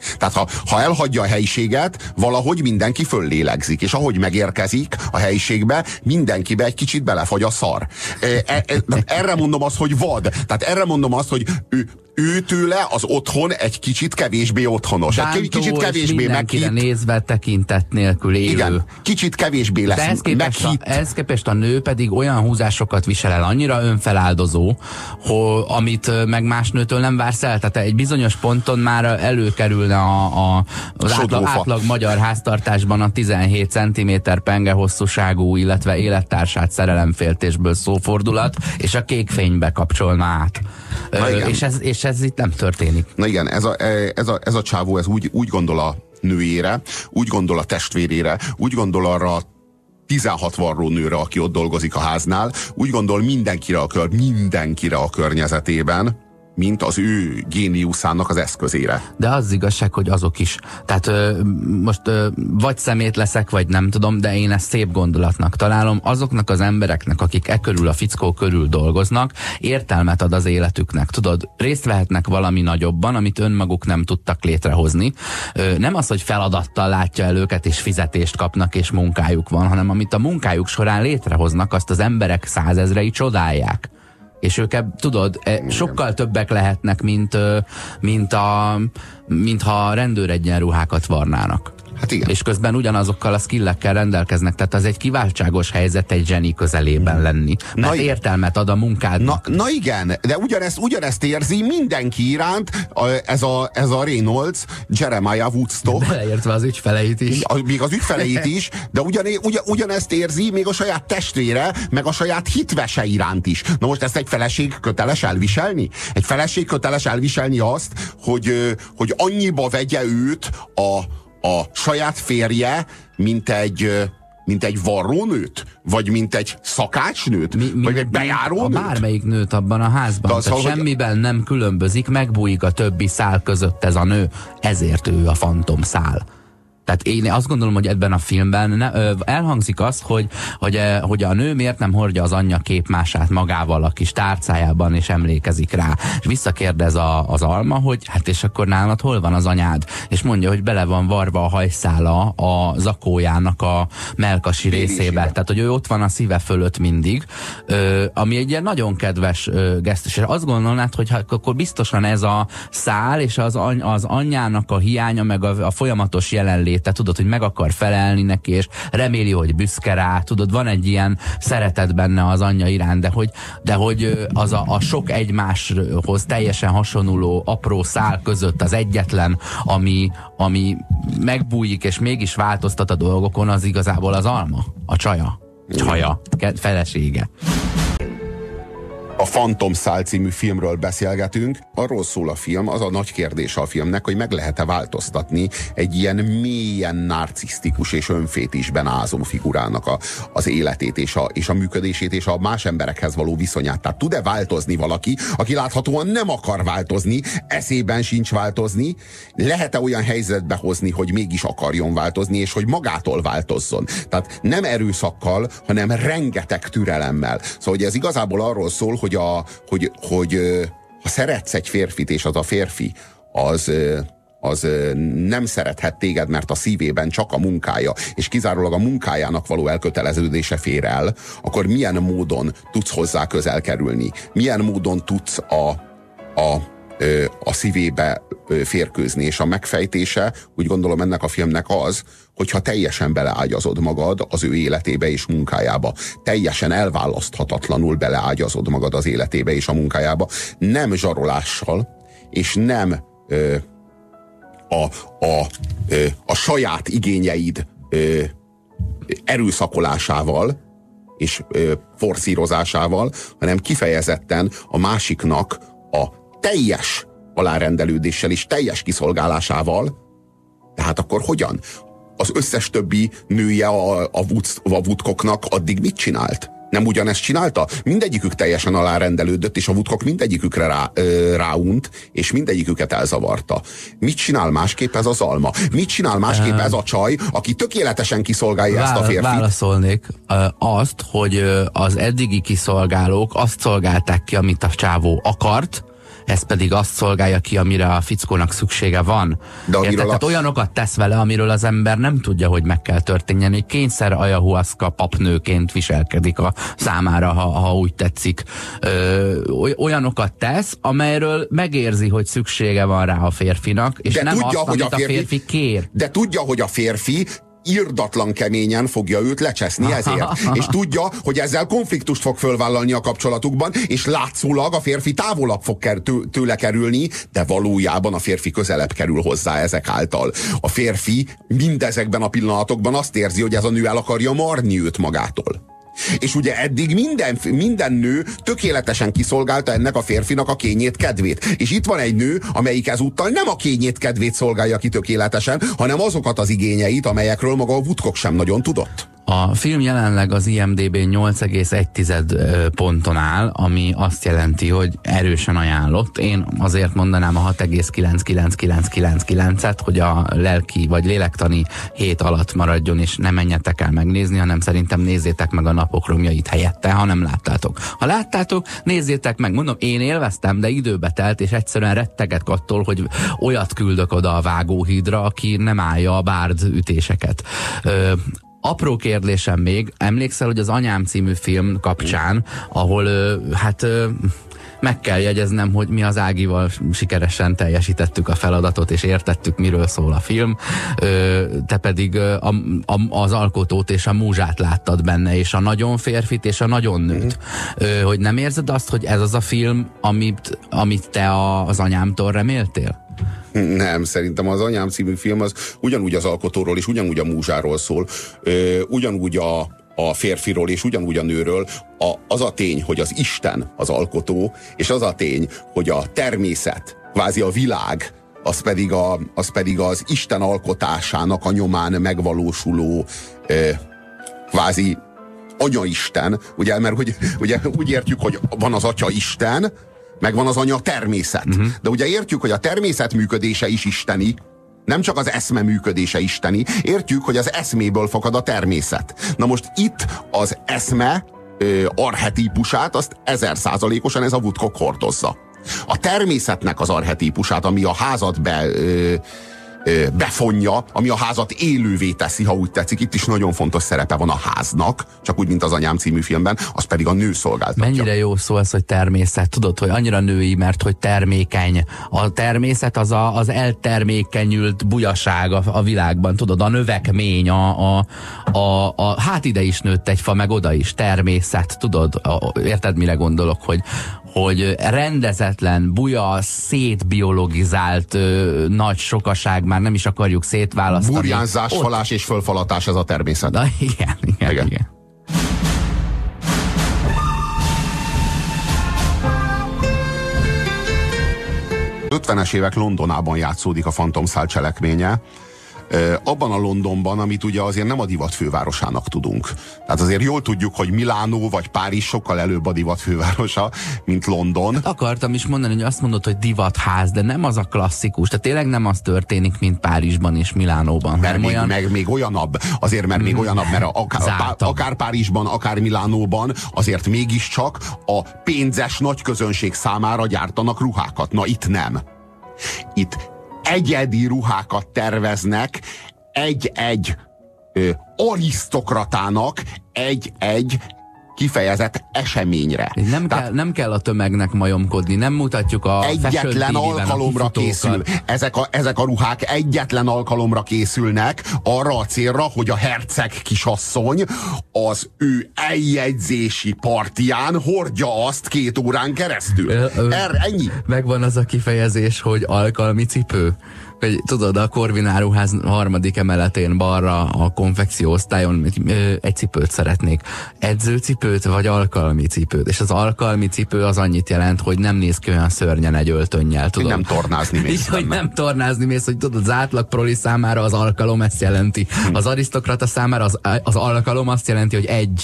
[SPEAKER 3] Tehát ha, ha elhagyja a helyiséget, valahogy mindenki föllélegzik, és ahogy megérkezik a helyiségbe, mindenkibe egy kicsit belefagy a szar. E, e, erre mondom azt, hogy vad. Tehát erre mondom azt, hogy ő, ő tőle az otthon egy kicsit kevésbé otthonos.
[SPEAKER 2] Bántó,
[SPEAKER 3] egy kicsit kevésbé meghitt.
[SPEAKER 2] nézve tekintet nélkül élő. Igen,
[SPEAKER 3] kicsit kevésbé lesz.
[SPEAKER 2] De ehhez képest, a, ehhez képest a nő pedig olyan húzásokat visel el, annyira önfeláldozó, hogy, amit meg más nőtől nem vársz el. Tehát egy bizonyos ponton már előkerülne a, a, az átlag, átlag magyar háztartásban a tizenhét centiméter penge hosszúságú, illetve élettársát szerelemféltésből szófordulat, és a kék fénybe kapcsolna át. Ö, és, ez, és ez itt nem történik.
[SPEAKER 3] Na igen, ez a, ez a, ez a csávó ez úgy, úgy gondol a nőjére, úgy gondol a testvérére, úgy gondol arra tizenhat varró nőre, aki ott dolgozik a háznál, úgy gondol mindenkire a, kör, mindenkire a környezetében, mint az ő géniuszának az eszközére.
[SPEAKER 2] De az igazság, hogy azok is. Tehát ö, most ö, vagy szemét leszek, vagy nem tudom, de én ezt szép gondolatnak találom. Azoknak az embereknek, akik e körül, a fickó körül dolgoznak, értelmet ad az életüknek. Tudod, részt vehetnek valami nagyobban, amit önmaguk nem tudtak létrehozni. Ö, nem az, hogy feladattal látja el őket, és fizetést kapnak, és munkájuk van, hanem amit a munkájuk során létrehoznak, azt az emberek százezrei csodálják. És ők, tudod, sokkal többek lehetnek, mint, mint, a, mint ha rendőregyenruhákat varnának.
[SPEAKER 3] Hát igen.
[SPEAKER 2] És közben ugyanazokkal a skillekkel rendelkeznek, tehát az egy kiváltságos helyzet egy zseni közelében lenni. Mert na, értelmet ad a munkádnak.
[SPEAKER 3] Na, na igen, de ugyanezt, ugyanezt érzi mindenki iránt a, ez, a, ez a Reynolds, Jeremiah Woodstock.
[SPEAKER 2] Beleértve az ügyfeleit is.
[SPEAKER 3] A, még az ügyfeleit is, de ugyan, ugyan, ugyanezt érzi még a saját testvére, meg a saját hitvese iránt is. Na most ezt egy feleség köteles elviselni? Egy feleség köteles elviselni azt, hogy, hogy annyiba vegye őt a a saját férje, mint egy, mint egy varrónőt? Vagy mint egy szakácsnőt? Mi, mi, vagy egy bejárónőt?
[SPEAKER 2] A bármelyik nőt abban a házban. Tehát szóval, semmiben hogy... nem különbözik, megbújik a többi szál között ez a nő. Ezért ő a fantomszál. Tehát én azt gondolom, hogy ebben a filmben ne, ö, elhangzik az, hogy, hogy, hogy a nő miért nem hordja az anyja képmását magával a kis tárcájában, és emlékezik rá. És visszakérdez a, az alma, hogy hát és akkor nálad hol van az anyád? És mondja, hogy bele van varva a hajszála a zakójának a melkasi részébe. Tehát, hogy ő ott van a szíve fölött mindig, ö, ami egy ilyen nagyon kedves ö, gesztus. És azt gondolnád, hogy hát, akkor biztosan ez a szál, és az, any, az anyjának a hiánya, meg a, a folyamatos jelenlét, te tudod, hogy meg akar felelni neki, és reméli, hogy büszke rá, tudod, van egy ilyen szeretet benne az anyja iránt, de hogy, de hogy az a, a sok egymáshoz teljesen hasonló apró szál között az egyetlen, ami, ami megbújik, és mégis változtat a dolgokon, az igazából az alma, a csaja, csaja, felesége.
[SPEAKER 3] A Fantomszál című filmről beszélgetünk. Arról szól a film, az a nagy kérdés a filmnek, hogy meg lehet-e változtatni egy ilyen mélyen narcisztikus és önfétisben ázó figurának a, az életét és a, és a működését és a más emberekhez való viszonyát. Tehát tud-e változni valaki, aki láthatóan nem akar változni, eszében sincs változni? Lehet-e olyan helyzetbe hozni, hogy mégis akarjon változni, és hogy magától változzon? Tehát nem erőszakkal, hanem rengeteg türelemmel. Szóval hogy ez igazából arról szól, hogy, a, hogy, hogy ha szeretsz egy férfit, és az a férfi az, az nem szerethet téged, mert a szívében csak a munkája, és kizárólag a munkájának való elköteleződése fér el, akkor milyen módon tudsz hozzá közel kerülni? Milyen módon tudsz a, a, a szívébe férkőzni? És a megfejtése, úgy gondolom ennek a filmnek az, hogyha teljesen beleágyazod magad az ő életébe és munkájába, teljesen elválaszthatatlanul beleágyazod magad az életébe és a munkájába, nem zsarolással, és nem ö, a, a, ö, a saját igényeid ö, erőszakolásával és ö, forszírozásával, hanem kifejezetten a másiknak a teljes alárendelődéssel és teljes kiszolgálásával. Tehát akkor hogyan? Az összes többi nője a, a, a Woodcocknak addig mit csinált? Nem ugyanezt csinálta? Mindegyikük teljesen alárendelődött, és a Woodcock mindegyikükre rá, ö, ráunt, és mindegyiküket elzavarta. Mit csinál másképp ez az alma? Mit csinál másképp ez a csaj, aki tökéletesen kiszolgálja Vál, ezt a férfit?
[SPEAKER 2] Válaszolnék ö, azt, hogy ö, az eddigi kiszolgálók azt szolgálták ki, amit a csávó akart, ez pedig azt szolgálja ki, amire a fickónak szüksége van. De Érted? A... Tehát olyanokat tesz vele, amiről az ember nem tudja, hogy meg kell történjen, hogy kényszer ayahuasca papnőként viselkedik a számára, ha, ha úgy tetszik. Ö, olyanokat tesz, amelyről megérzi, hogy szüksége van rá a férfinak, és de nem tudja, azt, hogy amit a férfi, a férfi kér.
[SPEAKER 3] De tudja, hogy a férfi irdatlan keményen fogja őt lecseszni ezért. És tudja, hogy ezzel konfliktust fog fölvállalni a kapcsolatukban, és látszólag a férfi távolabb fog tőle kerülni, de valójában a férfi közelebb kerül hozzá ezek által. A férfi mindezekben a pillanatokban azt érzi, hogy ez a nő el akarja marni őt magától. És ugye eddig minden, minden nő tökéletesen kiszolgálta ennek a férfinak a kényét, kedvét. És itt van egy nő, amelyik ezúttal nem a kényét, kedvét szolgálja ki tökéletesen, hanem azokat az igényeit, amelyekről maga a Woodcock sem nagyon tudott.
[SPEAKER 2] A film jelenleg az I M D B nyolc egész egy ponton áll, ami azt jelenti, hogy erősen ajánlott. Én azért mondanám a hat egész kilenc kilenc kilenc kilenc kilencet, hogy a lelki vagy lélektani hét alatt maradjon, és ne menjetek el megnézni, hanem szerintem nézzétek meg a Napok romjait helyette, ha nem láttátok. Ha láttátok, nézzétek meg. Mondom, én élveztem, de időbe telt, és egyszerűen rettegek attól, hogy olyat küldök oda a vágóhídra, aki nem állja a bárd ütéseket. Ö, Apró kérdésem még, emlékszel, hogy az Anyám című film kapcsán, ahol ö, hát ö, meg kell jegyeznem, hogy mi az Ágival sikeresen teljesítettük a feladatot, és értettük, miről szól a film. Ö, te pedig ö, a, a, az alkotót és a múzsát láttad benne, és a nagyon férfit, és a nagyon nőt. Ö, hogy nem érzed azt, hogy ez az a film, amit, amit te a, az Anyámtól reméltél?
[SPEAKER 3] Nem, szerintem az Anyám című film az ugyanúgy az alkotóról és ugyanúgy a múzsáról szól, ö, ugyanúgy a, a férfiról és ugyanúgy a nőről. A, az a tény, hogy az Isten az alkotó, és az a tény, hogy a természet, kvázi a világ, az pedig, a, az pedig az Isten alkotásának a nyomán megvalósuló ö, kvázi anyaisten, ugye, mert hogy, ugye, úgy értjük, hogy van az Atya Isten, meg van az anya természet. Uh-huh. De ugye értjük, hogy a természet működése is isteni, nem csak az eszme működése isteni, értjük, hogy az eszméből fakad a természet. Na most itt az eszme ö, archetípusát, azt ezer százalékosan ez a Woodcock hordozza. A természetnek az archetípusát, ami a házat be... Ö, befonja, ami a házat élővé teszi, ha úgy tetszik. Itt is nagyon fontos szerepe van a háznak, csak úgy, mint az Anyám című filmben, az pedig a nő szolgáltatja.
[SPEAKER 2] Mennyire jó szó ez, hogy természet. Tudod, hogy annyira női, mert hogy termékeny. A természet az a, az eltermékenyült bujaság a, a világban. Tudod, a növekmény, a, a, a, a hát ide is nőtt egy fa, meg oda is. Természet, tudod? A, érted, mire gondolok, hogy hogy rendezetlen, buja, szétbiologizált ö, nagy sokaság, már nem is akarjuk szétválasztani.
[SPEAKER 3] Burjánzás, falás és fölfalatás, ez a természet.
[SPEAKER 2] Na, igen, igen, igen. igen.
[SPEAKER 3] ötvenes évek Londonában játszódik a fantomszál cselekménye. Abban a Londonban, amit ugye azért nem a divat fővárosának tudunk. Tehát azért jól tudjuk, hogy Milánó vagy Párizs sokkal előbb a divat fővárosa, mint London.
[SPEAKER 2] Akartam is mondani, hogy azt mondod, hogy divatház, de nem az a klasszikus. Tehát tényleg nem az történik, mint Párizsban és Milánóban.
[SPEAKER 3] Mert még, olyan... meg, még olyanabb, azért mert még olyanabb, mert akár, akár Párizsban, akár Milánóban azért mégiscsak a pénzes nagy közönség számára gyártanak ruhákat. Na itt nem. Itt egyedi ruhákat terveznek egy-egy ö, arisztokratának egy-egy kifejezett eseményre.
[SPEAKER 2] Nem, Tehát, kell, nem kell a tömegnek majomkodni, nem mutatjuk a
[SPEAKER 3] egyetlen alkalomra készül. Ezek a, ezek a ruhák egyetlen alkalomra készülnek arra a célra, hogy a herceg kisasszony az ő eljegyzési partján hordja azt két órán keresztül. Ö, ö, er, ennyi.
[SPEAKER 2] Megvan az a kifejezés, hogy alkalmi cipő. Hogy, tudod, a Corvin áruház harmadik emeletén balra a konfekcióosztályon egy, egy cipőt szeretnék. Edzőcipőt vagy alkalmi cipőt. És az alkalmi cipő az annyit jelent, hogy nem néz ki olyan szörnyen egy öltönnyel, tudod.
[SPEAKER 3] Hogy nem tornázni mész.
[SPEAKER 2] Így, hogy nem tornázni mész, hogy tudod, az átlag proli számára az alkalom ezt jelenti. Hm. Az arisztokrata számára az, az alkalom azt jelenti, hogy egy.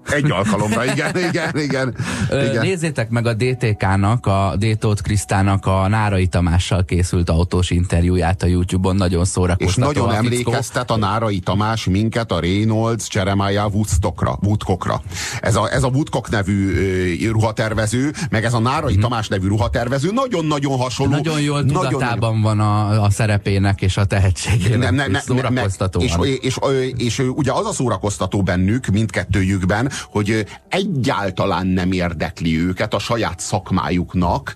[SPEAKER 3] Egy alkalomra, igen, igen, igen, igen.
[SPEAKER 2] Nézzétek meg a dé té ká-nak, a D. Tóth Krisztának a Nárai Tamással készült autós interjúját a YouTube-on, nagyon szórakoztató.
[SPEAKER 3] És nagyon emlékeztet a Nárai Tamás minket a Reynolds Jeremiah Woodstockra, Woodcockra. Ez a, ez a Woodcock nevű ö, ruhatervező, meg ez a Nárai hmm. Tamás nevű ruhatervező nagyon-nagyon hasonló.
[SPEAKER 2] Nagyon jól tudatában nagyon... van a, a szerepének és a tehetségének. Nem, nem, és szórakoztató.
[SPEAKER 3] És, és, és, és, és ugye az a szórakoztató bennük, mindkettőjükben, hogy egyáltalán nem érdekli őket a saját szakmájuknak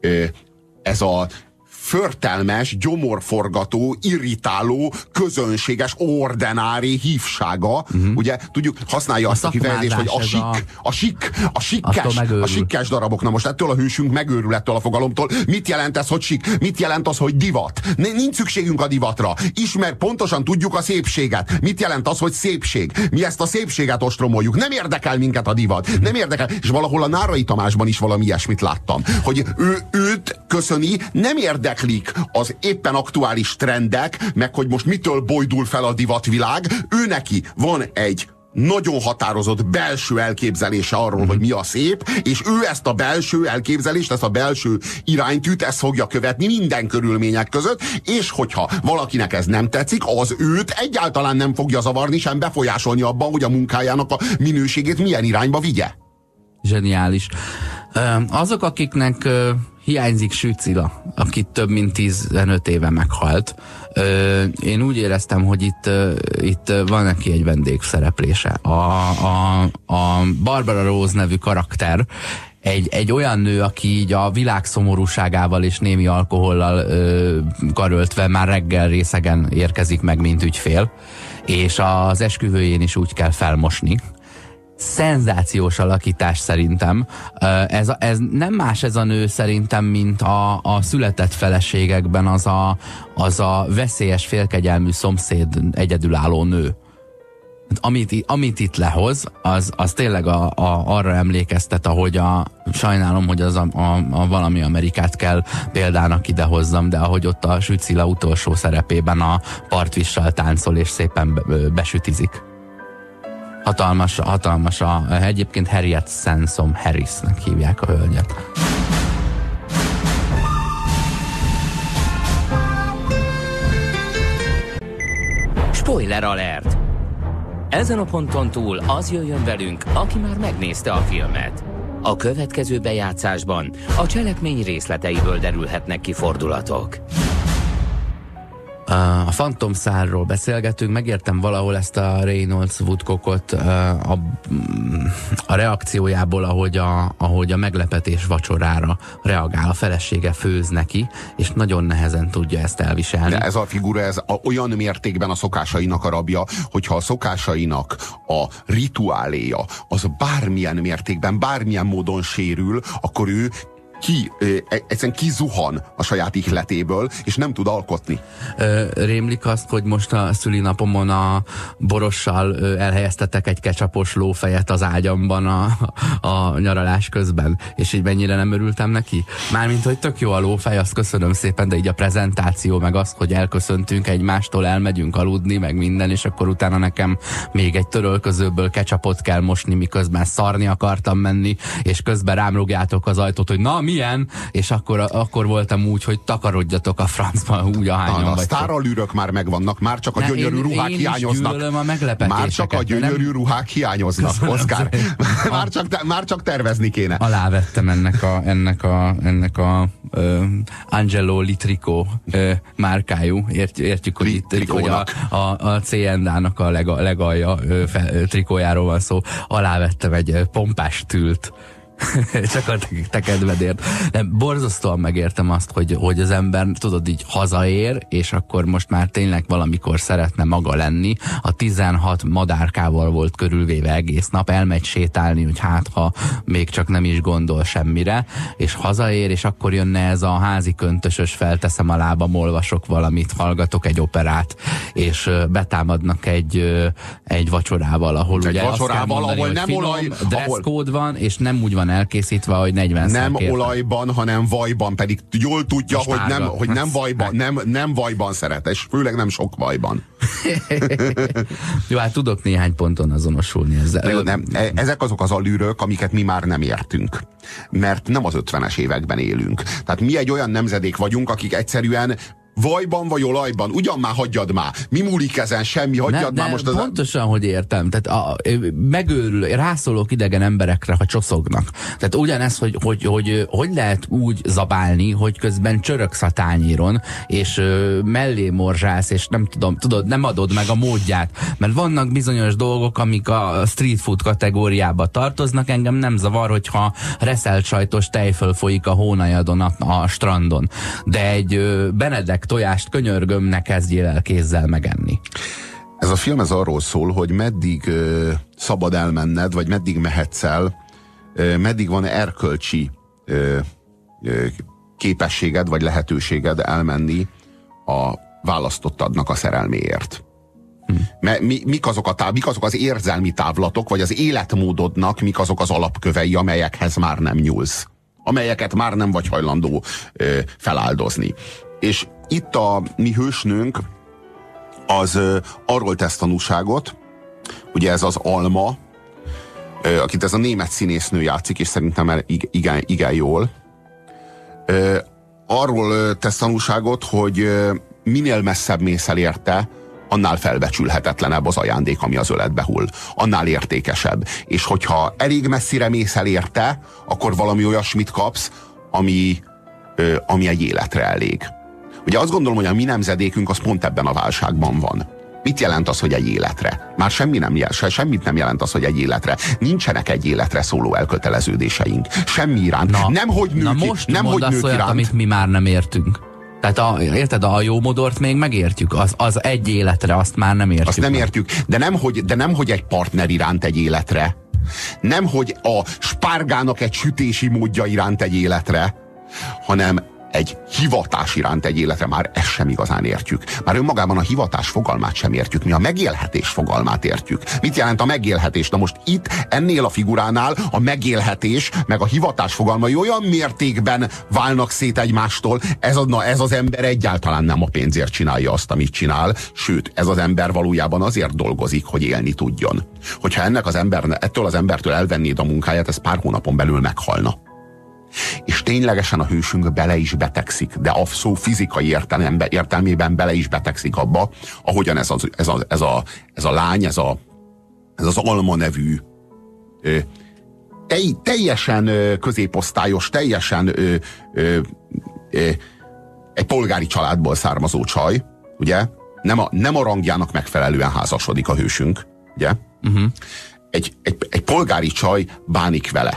[SPEAKER 3] ez a förtelmes, gyomorforgató, irritáló, közönséges, ordinári hívsága. Uh-huh. Ugye, tudjuk, használja a azt a kifejezést, hogy a sik, a, a sik, a sikkes, a sikkes darabok. Na most ettől a hősünk megőrül ettől a fogalomtól. Mit jelent ez, hogy sik? Mit jelent az, hogy divat? Nincs szükségünk a divatra. Ismer, pontosan tudjuk a szépséget. Mit jelent az, hogy szépség? Mi ezt a szépséget ostromoljuk. Nem érdekel minket a divat. Uh-huh. Nem érdekel. És valahol a Nárai Tamásban is valami ilyesmit láttam. Hogy ő, őt köszöni, nem érdekel az éppen aktuális trendek, meg hogy most mitől bojdul fel a divatvilág. Ő neki van egy nagyon határozott belső elképzelése arról, mm-hmm. hogy mi a szép, és ő ezt a belső elképzelést, ezt a belső iránytűt, ezt fogja követni minden körülmények között, és hogyha valakinek ez nem tetszik, az őt egyáltalán nem fogja zavarni, sem befolyásolni abban, hogy a munkájának a minőségét milyen irányba vigye.
[SPEAKER 2] Zseniális. Azok, akiknek hiányzik Sütszila, aki több mint tizenöt éve meghalt. Én úgy éreztem, hogy itt, itt van neki egy vendégszereplése. A, a, a Barbara Rose nevű karakter egy, egy olyan nő, aki így a világ szomorúságával és némi alkohollal ö, karöltve már reggel részegen érkezik meg, mint ügyfél, és az esküvőjén is úgy kell felmosni. Szenzációs alakítás szerintem. Ez, a, ez nem más ez a nő szerintem, mint a, a született feleségekben az a, az a veszélyes, félkegyelmű szomszéd egyedülálló nő. Amit, amit itt lehoz, az, az tényleg a, a, arra emlékeztet, ahogy a, sajnálom, hogy az a, a, a Valami Amerikát kell példának idehozzam, de ahogy ott a Sütszila utolsó szerepében a partvissal táncol és szépen be, besütizik. Hatalmas, hatalmas a, egyébként Harriet Sansom Harrisnek hívják a hölgyet.
[SPEAKER 1] Spoiler alert! Ezen a ponton túl az jöjjön velünk, aki már megnézte a filmet. A következő bejátszásban a cselekmény részleteiből derülhetnek ki fordulatok.
[SPEAKER 2] A fantomszárról beszélgetünk, megértem valahol ezt a Reynolds Woodcockot a, a reakciójából, ahogy a, ahogy a meglepetés vacsorára reagál, a felesége főz neki, és nagyon nehezen tudja ezt elviselni.
[SPEAKER 3] De ez a figura, ez a, olyan mértékben a szokásainak a rabja, hogyha a szokásainak a rituáléja az bármilyen mértékben, bármilyen módon sérül, akkor ő ki, egyszerűen kizuhan a saját ihletéből, és nem tud alkotni.
[SPEAKER 2] Rémlik azt, hogy most a szülinapomon a Borossal elhelyeztetek egy kecsapos lófejet az ágyamban a, a nyaralás közben, és így mennyire nem örültem neki. Mármint, hogy tök jó a lófej, azt köszönöm szépen, de így a prezentáció, meg az, hogy elköszöntünk egymástól, elmegyünk aludni, meg minden, és akkor utána nekem még egy törölközőből kecsapot kell mosni, miközben szarni akartam menni, és közben rám rúgjátok az ajtót, hogy na, milyen? És akkor, akkor voltam úgy, hogy takarodjatok a francba, úgy ahányan
[SPEAKER 3] a sztáralűrök már megvannak, már csak a
[SPEAKER 2] ne,
[SPEAKER 3] gyönyörű
[SPEAKER 2] én,
[SPEAKER 3] ruhák
[SPEAKER 2] én
[SPEAKER 3] hiányoznak.
[SPEAKER 2] A
[SPEAKER 3] már csak a gyönyörű nem... ruhák hiányoznak, Oszkár. már, csak te, már csak tervezni kéne.
[SPEAKER 2] Alávettem ennek a, ennek a, ennek a uh, Angelo Litrico uh, márkájú, Ért, értjük, hogy itt, itt hogy a, a, a cé and á-nak a leg, legalja uh, fe, trikójáról van szó. Alávettem egy uh, pompás tült. Csak a te kedvedért. De borzasztóan megértem azt, hogy, hogy az ember, tudod, így hazaér, és akkor most már tényleg valamikor szeretne maga lenni. A tizenhat madárkával volt körülvéve egész nap, elmegy sétálni, hogy hát, ha még csak nem is gondol semmire, és hazaér, és akkor jönne ez a házi köntösös, felteszem a lábam, olvasok valamit, hallgatok egy operát, és betámadnak egy, egy vacsorával, ahol
[SPEAKER 3] egy
[SPEAKER 2] ugye
[SPEAKER 3] vacsorával,
[SPEAKER 2] azt kell mondani,
[SPEAKER 3] ahol
[SPEAKER 2] hogy
[SPEAKER 3] nem
[SPEAKER 2] finom,
[SPEAKER 3] olaj,
[SPEAKER 2] dress code van, és nem úgy van elkészítve, hogy negyven
[SPEAKER 3] Nem olajban, hanem vajban, pedig jól tudja, hogy nem, hogy nem vajban, nem, nem vajban szeret, és főleg nem sok vajban.
[SPEAKER 2] Jó, hát tudok néhány ponton azonosulni ezzel.
[SPEAKER 3] Jó, nem, ezek azok az allűrök, amiket mi már nem értünk. Mert nem az ötvenes években élünk. Tehát mi egy olyan nemzedék vagyunk, akik egyszerűen vajban vagy olajban, ugyan már hagyjad már. Mi múlik ezen, semmi, hagyjad
[SPEAKER 2] ne,
[SPEAKER 3] már most. Az...
[SPEAKER 2] Pontosan, hogy értem. Tehát a, megőrül, rászólok idegen emberekre, ha csoszognak. Tehát ugyanez, hogy hogy, hogy hogy lehet úgy zabálni, hogy közben csöröksz a tányéron, és ö, mellé morzsálsz, és nem tudom, tudod, nem adod meg a módját. Mert vannak bizonyos dolgok, amik a street food kategóriába tartoznak. Engem nem zavar, hogyha reszelt sajtos tej fölfolyik a hónajadon a, a strandon. De egy ö, Benedek tojást, könyörgöm, ne kezdjél el kézzel megenni.
[SPEAKER 3] Ez a film ez arról szól, hogy meddig ö, szabad elmenned, vagy meddig mehetsz el, ö, meddig van erkölcsi ö, ö, képességed, vagy lehetőséged elmenni a választottadnak a szerelméért. Hm. Mi, mik, azok a táv, mik azok az érzelmi távlatok, vagy az életmódodnak mik azok az alapkövei, amelyekhez már nem nyúlsz, amelyeket már nem vagy hajlandó ö, feláldozni. És itt a mi hősnőnk az ö, arról tesz tanúságot, ugye ez az Alma, ö, akit ez a német színésznő játszik, és szerintem el, igen, igen jól. Ö, arról ö, tesz tanúságot, hogy ö, minél messzebb mész el érte, annál felbecsülhetetlenebb az ajándék, ami az öletbe hull. Annál értékesebb. És hogyha elég messzire mész el érte, akkor valami olyasmit kapsz, ami, ö, ami egy életre elég. Ugye azt gondolom, hogy a mi nemzedékünk az pont ebben a válságban van. Mit jelent az, hogy egy életre? Már semmi nem jelent, semmit nem jelent az, hogy egy életre. Nincsenek egy életre szóló elköteleződéseink. Semmi iránt.
[SPEAKER 2] Na,
[SPEAKER 3] nem, hogy nők,
[SPEAKER 2] na most
[SPEAKER 3] nem, hogy nők
[SPEAKER 2] olyat,
[SPEAKER 3] iránt.
[SPEAKER 2] amit mi már nem értünk. Tehát a, érted, a jó modort még megértjük. Az, az egy életre, azt már nem értjük.
[SPEAKER 3] Azt nem
[SPEAKER 2] meg.
[SPEAKER 3] értjük. De nem, hogy, de nem, hogy egy partner iránt egy életre. Nem, hogy a spárgának egy sütési módja iránt egy életre, hanem egy hivatás iránt egy életre, már ezt sem igazán értjük. Már önmagában a hivatás fogalmát sem értjük, mi a megélhetés fogalmát értjük. Mit jelent a megélhetés? Na most itt, ennél a figuránál a megélhetés, meg a hivatás fogalmai olyan mértékben válnak szét egymástól, ez, a, na, ez az ember egyáltalán nem a pénzért csinálja azt, amit csinál, sőt, ez az ember valójában azért dolgozik, hogy élni tudjon. Hogyha ennek az ember, ettől az embertől elvennéd a munkáját, ez pár hónapon belül meghalna. És ténylegesen a hősünk bele is betegszik, de a szó fizikai értelemben, értelmében bele is betegszik abba, ahogyan ez, az, ez, a, ez, a, ez a lány, ez, a, ez az Alma nevű ö, tej, teljesen ö, középosztályos, teljesen ö, ö, ö, egy polgári családból származó csaj, ugye? Nem a, nem a rangjának megfelelően házasodik a hősünk, ugye? Uh-huh. Egy, egy, egy polgári csaj bánik vele.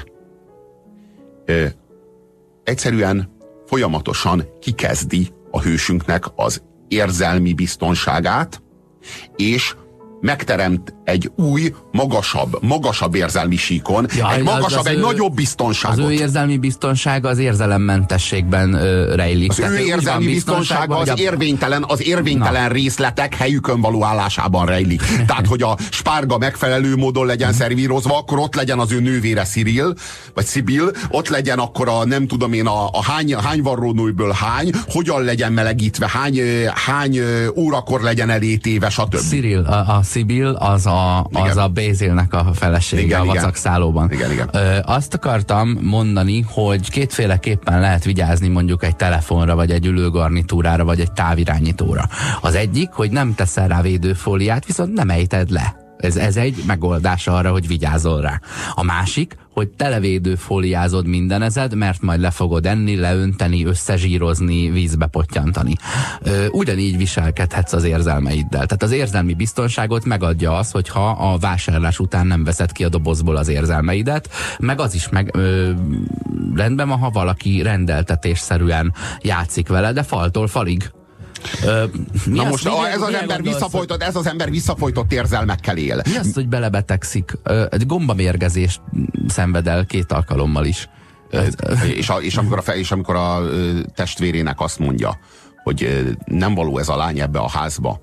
[SPEAKER 3] Ö, egyszerűen folyamatosan kikezdi a hősünknek az érzelmi biztonságát, és megteremt egy új, magasabb, magasabb érzelmi síkon, ja, egy magasabb, egy ő, nagyobb biztonságot.
[SPEAKER 2] Az ő érzelmi biztonsága az érzelemmentességben ö, rejlik.
[SPEAKER 3] Az ő érzelmi biztonsága az, a... érvénytelen, az érvénytelen részletek helyükön való állásában rejlik. Tehát, hogy a spárga megfelelő módon legyen szervírozva, akkor ott legyen az ő nővére Cyril, vagy Sibyl, ott legyen akkor a, nem tudom én, a, a hány, hány varrónőből hány, hogyan legyen melegítve, hány, hány órakor legyen elétéve, stb.
[SPEAKER 2] Cyril, a, a Sibyl az a, az a Basilnek a felesége, igen, a vacakszállóban.
[SPEAKER 3] Igen, igen.
[SPEAKER 2] Ö, azt akartam mondani, hogy kétféleképpen lehet vigyázni mondjuk egy telefonra, vagy egy ülőgarnitúrára, vagy egy távirányítóra. Az egyik, hogy nem teszel rá védőfóliát, viszont nem ejted le. Ez, ez egy megoldás arra, hogy vigyázol rá. A másik, hogy televédőfóliázod mindenezed, mert majd le fogod enni, leönteni, összezsírozni, vízbe pottyantani. Ö, ugyanígy viselkedhetsz az érzelmeiddel. Tehát az érzelmi biztonságot megadja az, hogyha a vásárlás után nem veszed ki a dobozból az érzelmeidet, meg az is meg ö, rendben van, ha valaki rendeltetésszerűen játszik vele, de faltól falig. Ö,
[SPEAKER 3] Na
[SPEAKER 2] az,
[SPEAKER 3] most a, ez, az ember visszafolytott, ez az ember visszafolytott érzelmekkel él.
[SPEAKER 2] Mi az, hogy belebetegszik? Ö, egy gombamérgezést szenved el két alkalommal is.
[SPEAKER 3] És, a, és, amikor a, és amikor a testvérének azt mondja, hogy nem való ez a lány ebbe a házba,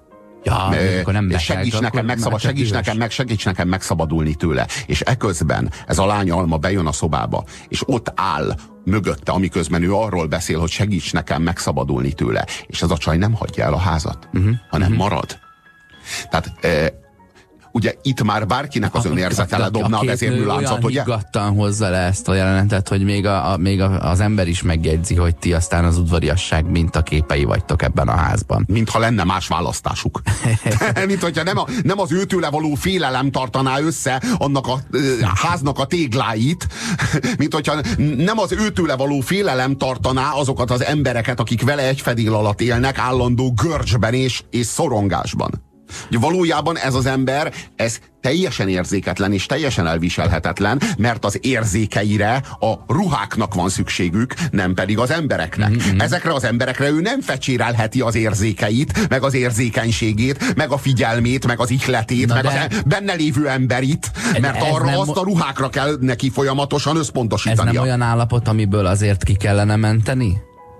[SPEAKER 2] Ja, akkor nem
[SPEAKER 3] segíts nekem, megszabad, segíts nekem, meg, segíts nekem megszabadulni tőle. És eközben ez a lány Alma bejön a szobába, és ott áll mögötte, amiközben ő arról beszél, hogy segíts nekem megszabadulni tőle. És ez a csaj nem hagyja el a házat, uh-huh. hanem uh-huh. marad. Tehát e, ugye itt már bárkinek az önérzete ledobna a vezérlőláncot, ugye?
[SPEAKER 2] Higgadtan hozza le ezt a jelenetet, hogy még, a, a, még a, az ember is megjegyzi, hogy ti aztán az udvariasság mintaképei vagytok ebben a házban.
[SPEAKER 3] Mintha lenne más választásuk. Mint hogyha nem, a, nem az őtőle való félelem tartaná össze annak a uh, háznak a tégláit, mint hogyha nem az őtőle való félelem tartaná azokat az embereket, akik vele egy fedél alatt élnek, állandó görcsben és, és szorongásban. Valójában ez az ember, ez teljesen érzéketlen és teljesen elviselhetetlen, mert az érzékeire a ruháknak van szükségük, nem pedig az embereknek. Mm-hmm. Ezekre az emberekre ő nem fecsérelheti az érzékeit, meg az érzékenységét, meg a figyelmét, meg az ihletét, Na meg de... az benne lévő emberit, mert arra nem... azt a ruhákra kell neki folyamatosan összpontosítania.
[SPEAKER 2] Ez nem olyan állapot, amiből azért ki kellene menteni?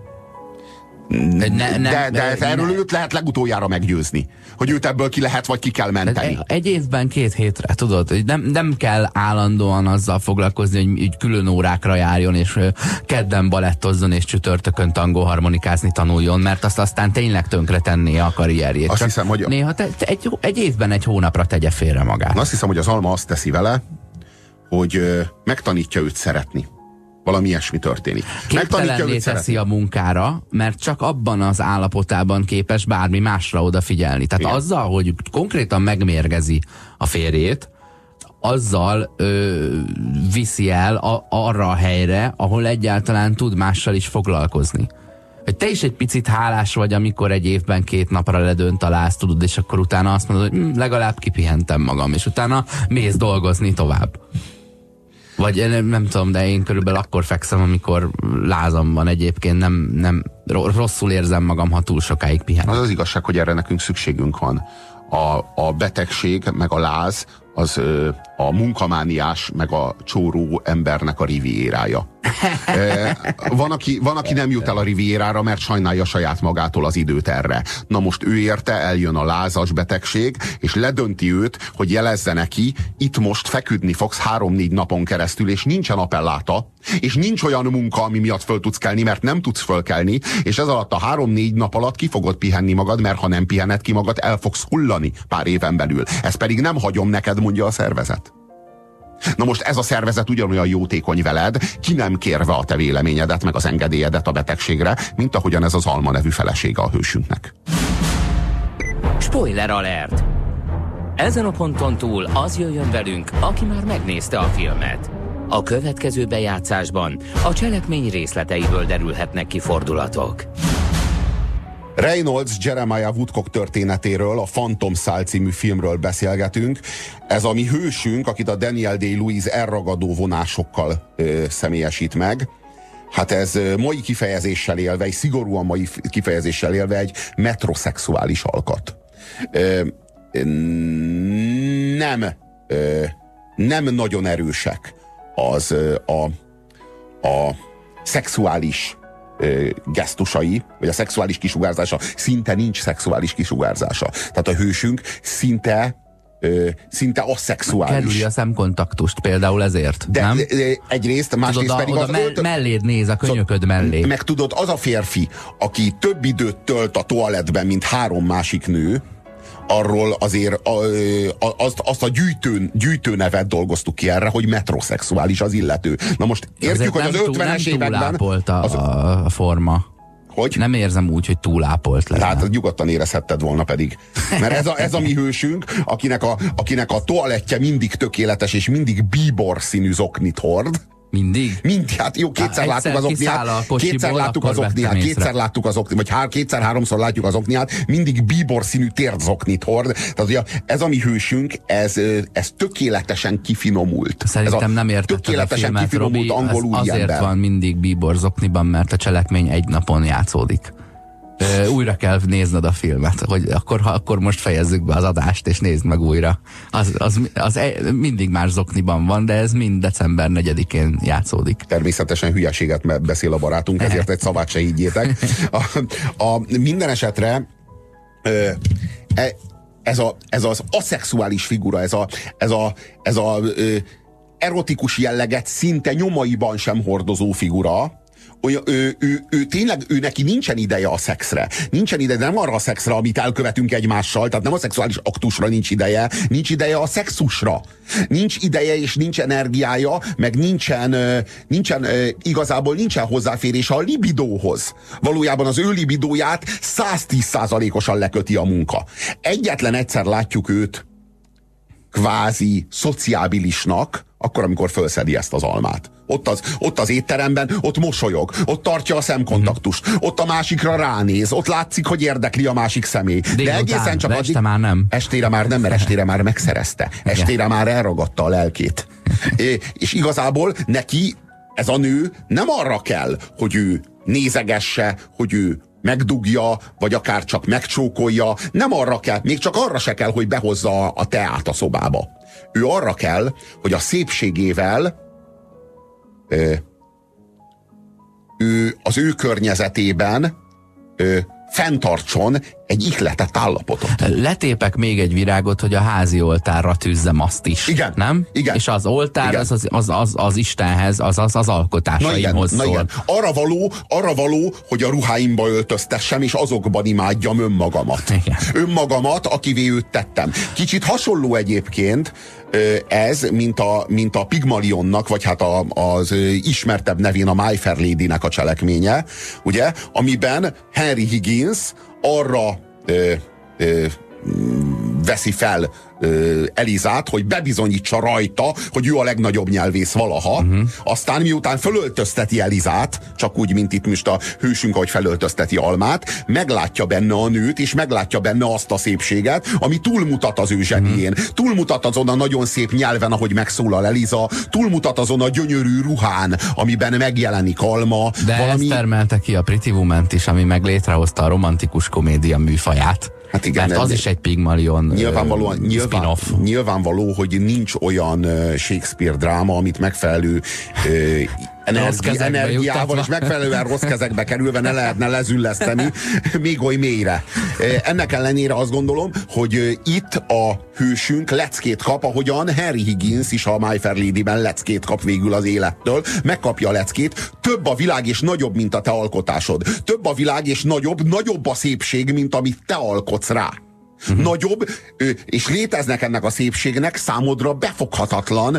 [SPEAKER 3] De, ne, ne, de, de ne, erről ne. őt lehet legutoljára meggyőzni, hogy őt ebből ki lehet, vagy ki kell menteni.
[SPEAKER 2] Egy évben két hétre, tudod, hogy nem, nem kell állandóan azzal foglalkozni, hogy, hogy külön órákra járjon, és kedden balettozzon, és csütörtökön tangóharmonikázni tanuljon, mert azt aztán tényleg tönkre tenné a karrierjét.
[SPEAKER 3] Azt hiszem, hogy...
[SPEAKER 2] Néha te, te egy, egy évben egy hónapra tegye félre magát.
[SPEAKER 3] Azt hiszem, hogy az Alma azt teszi vele, hogy ö, megtanítja őt szeretni. Valami ilyesmi történik.
[SPEAKER 2] Képtelenné teszi a munkára, mert csak abban az állapotában képes bármi másra odafigyelni. Tehát Igen. azzal, hogy konkrétan megmérgezi a férjét, azzal ö, viszi el a, arra a helyre, ahol egyáltalán tud mással is foglalkozni. Hogy te is egy picit hálás vagy, amikor egy évben két napra ledönt a láz, tudod, és akkor utána azt mondod, hogy hm, legalább kipihentem magam, és utána mész dolgozni tovább. Vagy nem, nem tudom, de én körülbelül akkor fekszem, amikor lázam van egyébként, nem, nem rosszul érzem magam, ha túl sokáig pihenek.
[SPEAKER 3] Az az igazság, hogy erre nekünk szükségünk van. A, a betegség, meg a láz, az ö, a munkamániás, meg a csóró embernek a riviérája. E, van, aki, van, aki nem jut el a riviérára, mert sajnálja saját magától az időt erre. Na most ő érte, eljön a lázas betegség, és ledönti őt, hogy jelezze neki, itt most feküdni fogsz három-négy napon keresztül, és nincsen appelláta, és nincs olyan munka, ami miatt föl tudsz kelni, mert nem tudsz fölkelni, és ez alatt a három-négy nap alatt ki fogod pihenni magad, mert ha nem pihened ki magad, el fogsz hullani pár éven belül. Ezt pedig nem hagyom neked, mondja a szervezet. Na most ez a szervezet ugyanolyan jótékony veled, ki nem kérve a te véleményedet, meg az engedélyedet a betegségre, mint ahogyan ez az Alma nevű felesége a hősünknek.
[SPEAKER 1] Spoiler alert! Ezen a ponton túl az jöjjön velünk, aki már megnézte a filmet. A következő bejátszásban a cselekmény részleteiből derülhetnek ki fordulatok.
[SPEAKER 3] Reynolds Jeremiah Woodcock történetéről, a Phantom Szál című filmről beszélgetünk. Ez a mi hősünk, akit a Daniel Day-Lewis elragadó vonásokkal ö, személyesít meg. Hát ez ö, mai kifejezéssel élve, egy szigorúan mai kifejezéssel élve egy metroszexuális alkat. Ö, nem, ö, nem nagyon erősek az ö, a, a szexuális gesztusai, vagy a szexuális kisugárzása, szinte nincs szexuális kisugárzása. Tehát a hősünk szinte ö, szinte aszexuális.
[SPEAKER 2] Kerüli a szemkontaktust például ezért,
[SPEAKER 3] de,
[SPEAKER 2] nem?
[SPEAKER 3] De, egyrészt, másrészt tudod,
[SPEAKER 2] pedig
[SPEAKER 3] oda
[SPEAKER 2] az mell-
[SPEAKER 3] ölt...
[SPEAKER 2] melléd néz, a könyököd mellé.
[SPEAKER 3] Meg tudod, az a férfi, aki több időt tölt a toalettben, mint három másik nő, arról azért a, a, azt, azt a gyűjtő, gyűjtő nevet dolgoztuk ki erre, hogy metroszexuális az illető. Na most értjük, hogy az ötvenes években...
[SPEAKER 2] a, az, a forma.
[SPEAKER 3] Hogy?
[SPEAKER 2] Nem érzem úgy, hogy túlápolt lenne.
[SPEAKER 3] Tehát nyugodtan érezhetted volna pedig. Mert ez a, ez a mi hősünk, akinek a, akinek a toalettje mindig tökéletes, és mindig bíbor színű zoknit hord.
[SPEAKER 2] Mindig?
[SPEAKER 3] Mindig, hát jó, kétszer
[SPEAKER 2] Há,
[SPEAKER 3] láttuk az okniát, kétszer láttuk az okniát, kétszer láttuk az okniát, vagy hár, kétszer-háromszor látjuk az okniát, mindig bíbor színű térdzoknit hord. Tehát ugye ez a mi hősünk, ez, ez tökéletesen kifinomult.
[SPEAKER 2] Szerintem nem értetted
[SPEAKER 3] tökéletesen a filmet, kifinomult
[SPEAKER 2] Robi,
[SPEAKER 3] angol
[SPEAKER 2] az azért
[SPEAKER 3] ember.
[SPEAKER 2] van mindig bíbor zokniban, mert a cselekmény egy napon játszódik. Ö, újra kell nézned a filmet, hogy akkor, ha, akkor most fejezzük be az adást, és nézd meg újra. Az, az, az e, mindig más zokniban van, de ez mind december negyedikén játszódik.
[SPEAKER 3] Természetesen hülyeséget beszél a barátunk, ezért egy szavát se higgyétek. A, a, minden esetre ö, e, ez, a, ez az aszexuális figura, ez a, ez a, ez a ö, erotikus jelleget szinte nyomaiban sem hordozó figura, Ő, ő, ő, ő tényleg, ő neki nincsen ideje a szexre. Nincsen ideje, nem arra a szexre, amit elkövetünk egymással, tehát nem a szexuális aktusra nincs ideje, nincs ideje a szexusra. Nincs ideje és nincs energiája, meg nincsen, nincsen igazából nincsen hozzáférése a libidóhoz. Valójában az ő libidóját száztíz százalékosan leköti a munka. Egyetlen egyszer látjuk őt kvázi szociábilisnak, akkor, amikor felszedi ezt az almát. Ott az, ott az étteremben, ott mosolyog, ott tartja a szemkontaktust, ott a másikra ránéz, ott látszik, hogy érdekli a másik személy. De, de egészen csak addig...
[SPEAKER 2] Este már nem.
[SPEAKER 3] Estére már nem, mert estére már megszerezte. Estére már elragadta a lelkét. É, és igazából neki ez a nő nem arra kell, hogy ő nézegesse, hogy ő megdugja, vagy akár csak megcsókolja. Nem arra kell, még csak arra se kell, hogy behozza a teát a szobába. Ő arra kell, hogy a szépségével ö, ő az ő környezetében ö, fenntartson egy ihletett állapotot.
[SPEAKER 2] Letépek még egy virágot, hogy a házi oltárra tűzzem azt is.
[SPEAKER 3] Igen.
[SPEAKER 2] Nem?
[SPEAKER 3] Igen.
[SPEAKER 2] És az oltár az az, az, az, az Istenhez, az az, az alkotásaimhoz
[SPEAKER 3] na igen,
[SPEAKER 2] szól.
[SPEAKER 3] na igen. Arra való, arra való, hogy a ruháimba öltöztessem, és azokban imádjam önmagamat.
[SPEAKER 2] Igen.
[SPEAKER 3] Önmagamat, akivé őt tettem. Kicsit hasonló egyébként ez, mint a, mint a Pygmalionnak, vagy hát a, az ismertebb nevén a My Fair Lady-nek a cselekménye, ugye, amiben Henry Higgins arra ö, ö, veszi fel ö, Elizát, hogy bebizonyítsa rajta, hogy ő a legnagyobb nyelvész valaha. Uh-huh. Aztán miután fölöltözteti Elizát, csak úgy, mint itt most a hősünk, ahogy felöltözteti Almát, meglátja benne a nőt, és meglátja benne azt a szépséget, ami túlmutat az ő zsenién. Uh-huh. Túlmutat azon a nagyon szép nyelven, ahogy megszólal Eliza, túlmutat azon a gyönyörű ruhán, amiben megjelenik Alma.
[SPEAKER 2] De valami... ez termelte ki a Pretty Woman-t is, ami meg létrehozta a romantikus komédia műfaját.
[SPEAKER 3] Hát igen,
[SPEAKER 2] mert az is egy Pygmalion
[SPEAKER 3] nyilvánvalóan,
[SPEAKER 2] uh,
[SPEAKER 3] nyilván, nyilvánvaló, hogy nincs olyan uh, Shakespeare dráma, amit megfelelő uh, energi, energiával és megfelelően rossz kezekbe kerülve ne lehetne lezülleszteni még oly mélyre. Uh, ennek ellenére azt gondolom, hogy uh, itt a hősünk leckét kap, ahogyan Henry Higgins is a My Fair Lady-ben leckét kap végül az élettől. Megkapja a leckét. Több a világ és nagyobb, mint a te alkotásod. Több a világ és nagyobb, nagyobb a szépség, mint amit te alkotsz rá. Uh-huh. Nagyobb, és léteznek ennek a szépségnek számodra befoghatatlan,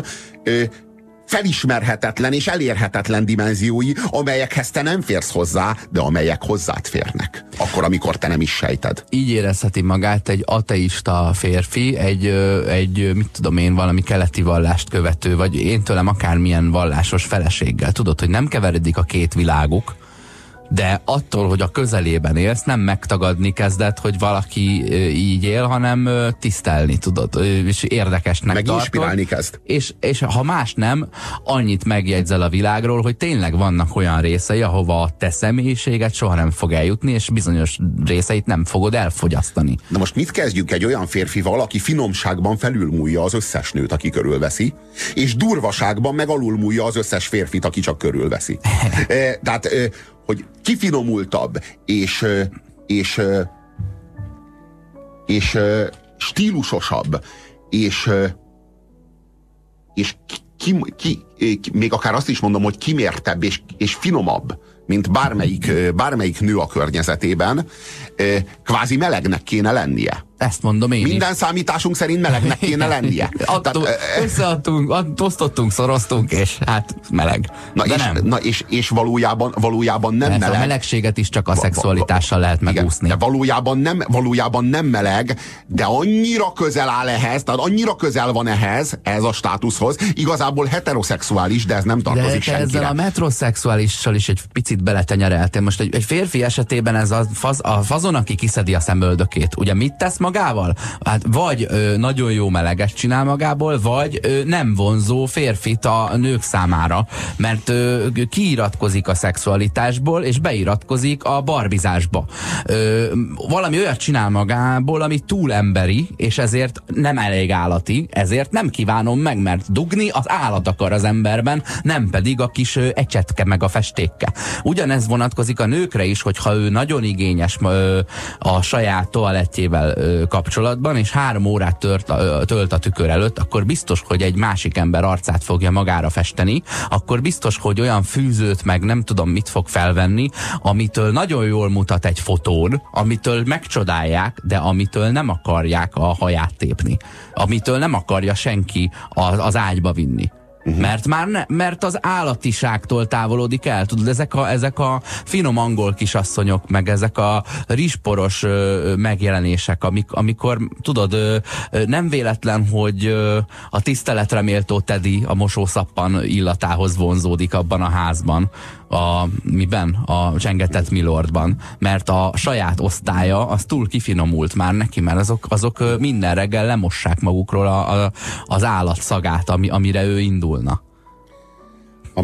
[SPEAKER 3] felismerhetetlen és elérhetetlen dimenziói, amelyekhez te nem férsz hozzá, de amelyek hozzád férnek. Akkor, amikor te nem is sejted.
[SPEAKER 2] Így érezheti magát egy ateista férfi, egy, egy mit tudom én, valami keleti vallást követő, vagy én tőlem akármilyen vallásos feleséggel. Tudod, hogy nem keveredik a két világuk, de attól, hogy a közelében élsz, nem megtagadni kezdett, hogy valaki így él, hanem tisztelni, tudod, és érdekesnek
[SPEAKER 3] meg
[SPEAKER 2] tartod.
[SPEAKER 3] Inspirálni kezd.
[SPEAKER 2] És, és ha más nem, annyit megjegyzel a világról, hogy tényleg vannak olyan részei, ahova a te személyiséget soha nem fog eljutni, és bizonyos részeit nem fogod elfogyasztani.
[SPEAKER 3] Na most mit kezdjük egy olyan férfival, aki finomságban felülmúlja az összes nőt, aki körülveszi, és durvaságban meg alulmúlja az összes férfit, aki csak körülveszi. e, tehát e, hogy kifinomultabb, és, és, és stílusosabb, és, és ki, ki, ki, még akár azt is mondom, hogy kimértebb és, és finomabb, mint bármelyik, bármelyik nő a környezetében, kvázi melegnek kéne lennie.
[SPEAKER 2] Ezt mondom én
[SPEAKER 3] Minden
[SPEAKER 2] is.
[SPEAKER 3] számításunk szerint melegnek kéne lennie.
[SPEAKER 2] Adtunk, Tehát, összeadtunk, osztottunk, szoroztunk, és hát meleg.
[SPEAKER 3] Na,
[SPEAKER 2] De
[SPEAKER 3] és,
[SPEAKER 2] nem.
[SPEAKER 3] na és, és valójában, valójában nem
[SPEAKER 2] Persze,
[SPEAKER 3] meleg.
[SPEAKER 2] a melegséget is csak a szexualitással lehet megúszni.
[SPEAKER 3] Igen, de valójában nem, valójában nem meleg, de annyira közel áll ehhez, tehát annyira közel van ehhez, ehhez a státuszhoz, igazából heteroszexuális, de ez nem tartozik
[SPEAKER 2] de
[SPEAKER 3] senkire.
[SPEAKER 2] ezzel a metroszexuálissal is egy picit beletenyereltél. Most egy, egy férfi esetében ez a, faz, a fazon, aki kiszedi a szemöldökét, ugye mit tesz magával? Hát vagy ö, nagyon jó meleget csinál magából, vagy ö, nem vonzó férfit a nők számára, mert ö, kiiratkozik a szexualitásból, és beiratkozik a barbizásba. Ö, valami olyat csinál magából, ami túl emberi, és ezért nem elég állati, ezért nem kívánom meg, mert dugni az állat akar az emberben, nem pedig a kis ö, ecsetke meg a festékke. Ugyanez vonatkozik a nőkre is, hogyha ő nagyon igényes ö, a saját toalettjével ö, kapcsolatban, és három órát tört, ö, tölt a tükör előtt, akkor biztos, hogy egy másik ember arcát fogja magára festeni, akkor biztos, hogy olyan fűzőt meg nem tudom mit fog felvenni, amitől nagyon jól mutat egy fotón, amitől megcsodálják, de amitől nem akarják a haját tépni. Amitől nem akarja senki az, az ágyba vinni. Uh-huh. Mert már ne, mert az állatiságtól távolodik el. Tudod, ezek a, ezek a finom angol kisasszonyok, meg ezek a rizsporos ö, megjelenések, amik, amikor, tudod, ö, ö, nem véletlen, hogy ö, a tiszteletre méltó Teddy a mosószappan illatához vonzódik abban a házban, a, miben? A Csengetett Milordban, mert a saját osztálya az túl kifinomult már neki, mert azok, azok minden reggel lemossák magukról a, a, az állat szagát, ami, amire ő indulna.
[SPEAKER 3] A,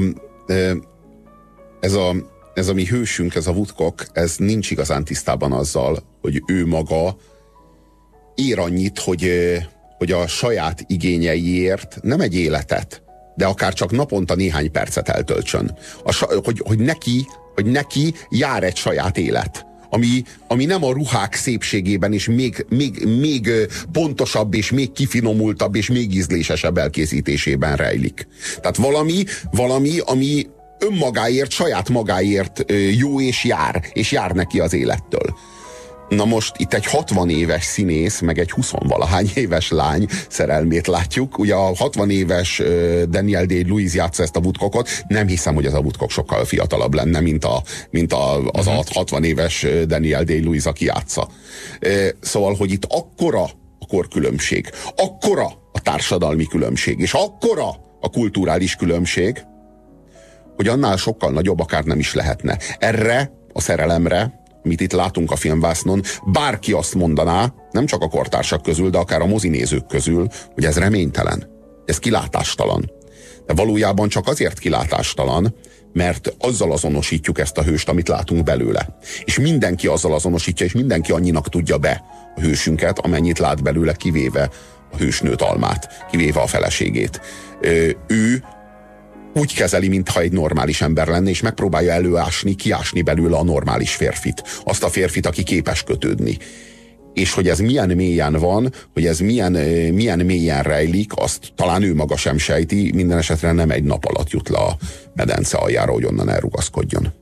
[SPEAKER 3] ez, a, ez a mi hősünk, ez a Woodcock, ez nincs igazán tisztában azzal, hogy ő maga ér annyit, hogy, hogy a saját igényeiért nem egy életet, de akár csak naponta néhány percet eltöltsön. A, hogy, hogy, neki, hogy neki jár egy saját élet, ami, ami nem a ruhák szépségében és még, még, még pontosabb és még kifinomultabb és még ízlésesebb elkészítésében rejlik. Tehát valami, valami, ami önmagáért, saját magáért jó és jár, és jár neki az élettől. Na most itt egy hatvan éves színész, meg egy huszonvalahány éves lány szerelmét látjuk. Ugye a hatvan éves uh, Daniel Day-Lewis játsza ezt a Woodcockot. Nem hiszem, hogy ez a Woodcock sokkal fiatalabb lenne, mint, a, mint a, az uh-huh. a hatvan éves Daniel Day-Lewis, aki játsza. Uh, szóval, hogy itt akkora a korkülönbség, akkora a társadalmi különbség, és akkora a kulturális különbség, hogy annál sokkal nagyobb akár nem is lehetne. Erre a szerelemre, amit itt látunk a filmvásznon, bárki azt mondaná, nem csak a kortársak közül, de akár a mozinézők közül, hogy ez reménytelen, ez kilátástalan. De valójában csak azért kilátástalan, mert azzal azonosítjuk ezt a hőst, amit látunk belőle. És mindenki azzal azonosítja, és mindenki annyinak tudja be a hősünket, amennyit lát belőle, kivéve a hősnőt Almát, kivéve a feleségét. Ö, ő úgy kezeli, mintha egy normális ember lenne, és megpróbálja előásni, kiásni belőle a normális férfit. Azt a férfit, aki képes kötődni. És hogy ez milyen mélyen van, hogy ez milyen, milyen mélyen rejlik, azt talán ő maga sem sejti, minden esetre nem egy nap alatt jut le a medence aljára, hogy onnan elrugaszkodjon.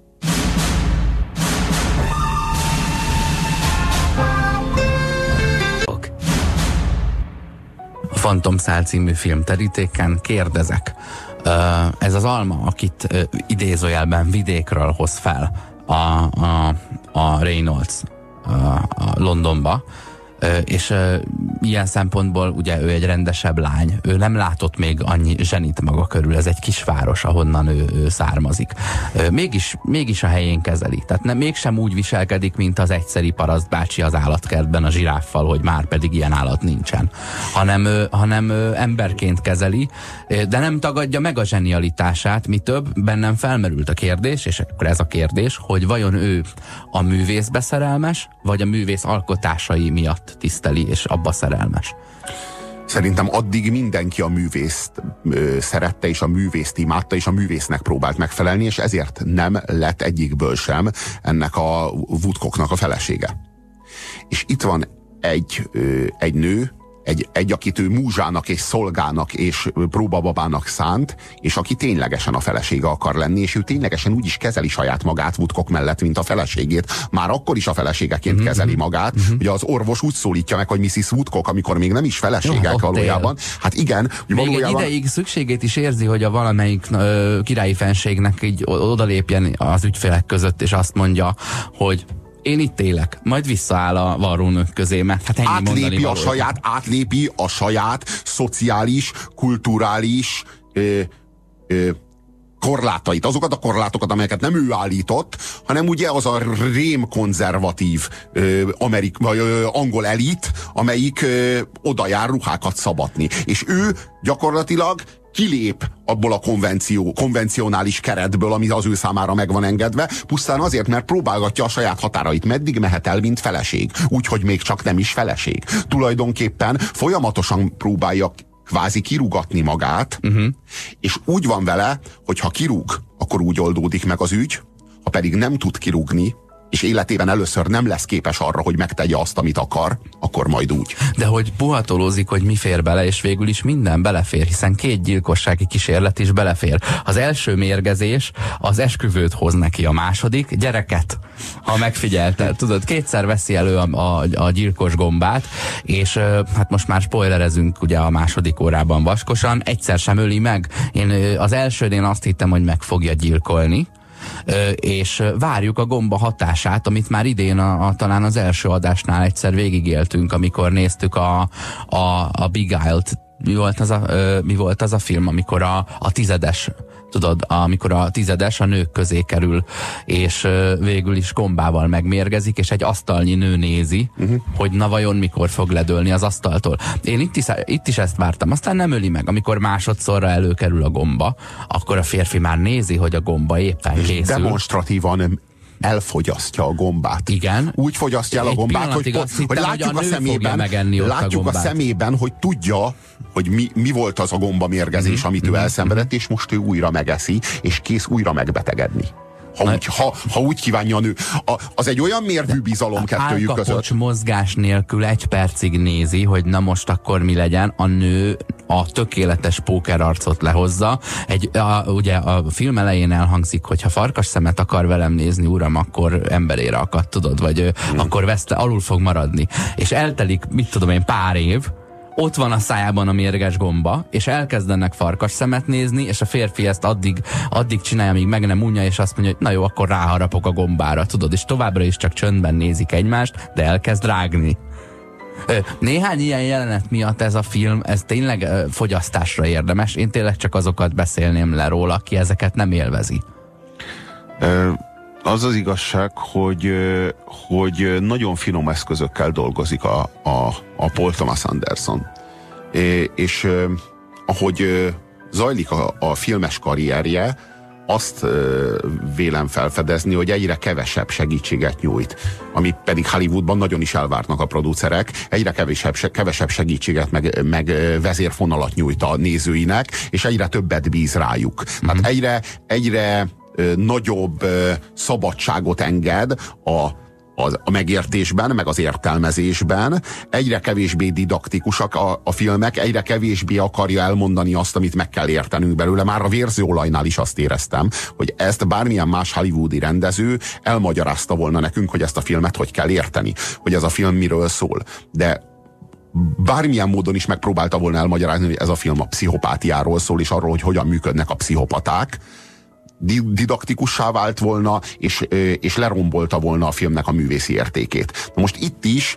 [SPEAKER 2] A Fantomszál című film terítéken kérdezek. Ez az alma, akit idézőjelben vidékről hoz fel a, a, a Reynolds a, a Londonba, és ilyen szempontból ugye ő egy rendesebb lány, ő nem látott még annyi zsenit maga körül, ez egy kisváros, ahonnan ő, ő származik. Mégis, mégis a helyén kezeli, tehát nem, mégsem úgy viselkedik, mint az egyszeri parasztbácsi az állatkertben a zsiráffal, hogy már pedig ilyen állat nincsen, hanem, hanem emberként kezeli, de nem tagadja meg a zsenialitását, mi több, bennem felmerült a kérdés, és akkor ez a kérdés, hogy vajon ő a művészbe szerelmes, vagy a művész alkotásai miatt tiszteli, és abba szerelmes.
[SPEAKER 3] Szerintem addig mindenki a művészt ö, szerette, és a művészt imádta, és a művésznek próbált megfelelni, és ezért nem lett egyikből sem ennek a Woodcocknak a felesége. És itt van egy, ö, egy nő, Egy, egy, akit ő múzsának és szolgának és próbababának szánt, és aki ténylegesen a felesége akar lenni, és ő ténylegesen úgy is kezeli saját magát Woodcock mellett, mint a feleségét. Már akkor is a feleségeként mm-hmm. kezeli magát. Mm-hmm. Ugye az orvos úgy szólítja meg, hogy missis Woodcock, amikor még nem is feleségek Jó, valójában. Él. Hát igen.
[SPEAKER 2] Még valójában... egy ideig szükségét is érzi, hogy a valamelyik ö, királyi fenségnek így odalépjen az ügyfelek között, és azt mondja, hogy én itt élek, majd visszaáll a varrónők közé, mert hát ennyi
[SPEAKER 3] átlépi a saját, átlépi a saját szociális, kulturális ö, ö, korlátait, azokat a korlátokat, amelyeket nem ő állított, hanem ugye az a rém konzervatív ö, amerik, vagy, ö, angol elit, amelyik ö, oda jár ruhákat szabatni. És ő gyakorlatilag kilép abból a konvenció, konvencionális keretből, ami az ő számára meg van engedve, pusztán azért, mert próbálgatja a saját határait. Meddig mehet el, mint feleség? Úgyhogy még csak nem is feleség. Tulajdonképpen folyamatosan próbálja kvázi kirúgatni magát, uh-huh. és úgy van vele, hogy ha kirúg, akkor úgy oldódik meg az ügy, ha pedig nem tud kirúgni, és életében először nem lesz képes arra, hogy megtegye azt, amit akar, akkor majd úgy.
[SPEAKER 2] De hogy puhatolózik, hogy mi fér bele, és végül is minden belefér, hiszen két gyilkossági kísérlet is belefér. Az első mérgezés az esküvőt hoz neki, a második gyereket, ha megfigyelte. Tudod, kétszer veszi elő a, a, a gyilkos gombát, és hát most már spoilerezünk ugye a második órában vaskosan, egyszer sem öli meg. Én az elsődén azt hittem, hogy meg fogja gyilkolni, és várjuk a gomba hatását, amit már idén a, a, talán az első adásnál egyszer végigéltünk, amikor néztük a, a, a Big Isle-t. Mi volt az a, mi volt az a film, amikor a, a tizedes, tudod, amikor a tizedes a nők közé kerül, és végül is gombával megmérgezik, és egy asztalnyi nő nézi, uh-huh. hogy na vajon mikor fog ledőlni az asztaltól. Én itt is, itt is ezt vártam, aztán nem öli meg. Amikor másodszorra előkerül a gomba, akkor a férfi már nézi, hogy a gomba éppen készül.
[SPEAKER 3] Demonstratívan elfogyasztja a gombát.
[SPEAKER 2] Igen.
[SPEAKER 3] Úgy fogyasztja el a gombát, hogy, hittem, hogy látjuk, hogy a, a szemében, látjuk a, a szemében, hogy tudja, hogy mi, mi volt az a gomba mérgezés, mm-hmm. amit ő elszenvedett, és most ő újra megeszi, és kész újra megbetegedni. Ha úgy, ha, ha úgy kívánja a nő. A, az egy olyan mérvű bizalom kettőjük között.
[SPEAKER 2] Álkapocs mozgás nélkül egy percig nézi, hogy na most akkor mi legyen. A nő a tökéletes pókerarcot lehozza. Egy, a, ugye a film elején elhangzik, hogy ha farkas szemet akar velem nézni, uram, akkor emberére akad, tudod, vagy hmm. akkor veszte, alul fog maradni. És eltelik, mit tudom én, pár év, ott van a szájában a mérges gomba, és elkezdenek farkas szemet nézni, és a férfi ezt addig, addig csinálja, míg meg nem unja, és azt mondja, hogy na jó, akkor ráharapok a gombára, tudod, és továbbra is csak csöndben nézik egymást, de elkezd rágni. Néhány ilyen jelenet miatt ez a film, ez tényleg fogyasztásra érdemes. Én tényleg csak azokat beszélném le róla, aki ezeket nem élvezi.
[SPEAKER 3] Az az igazság, hogy, hogy nagyon finom eszközökkel dolgozik a, a, a Paul Thomas Anderson. É, és ahogy zajlik a, a filmes karrierje, azt vélem felfedezni, hogy egyre kevesebb segítséget nyújt, ami pedig Hollywoodban nagyon is elvárnak a producerek, egyre kevesebb, kevesebb segítséget, meg, meg vezérfonalat nyújt a nézőinek, és egyre többet bíz rájuk. Mm-hmm. Tehát egyre, egyre nagyobb szabadságot enged a, a, a megértésben, meg az értelmezésben, egyre kevésbé didaktikusak a, a filmek, egyre kevésbé akarja elmondani azt, amit meg kell értenünk belőle. Már a Vérzőolajnál is azt éreztem, hogy ezt bármilyen más hollywoodi rendező elmagyarázta volna nekünk, hogy ezt a filmet hogy kell érteni, hogy ez a film miről szól. De bármilyen módon is megpróbálta volna elmagyarázni, hogy ez a film a pszichopátiáról szól, és arról, hogy hogyan működnek a pszichopaták, didaktikussá vált volna, és, és lerombolta volna a filmnek a művészi értékét. Na most itt is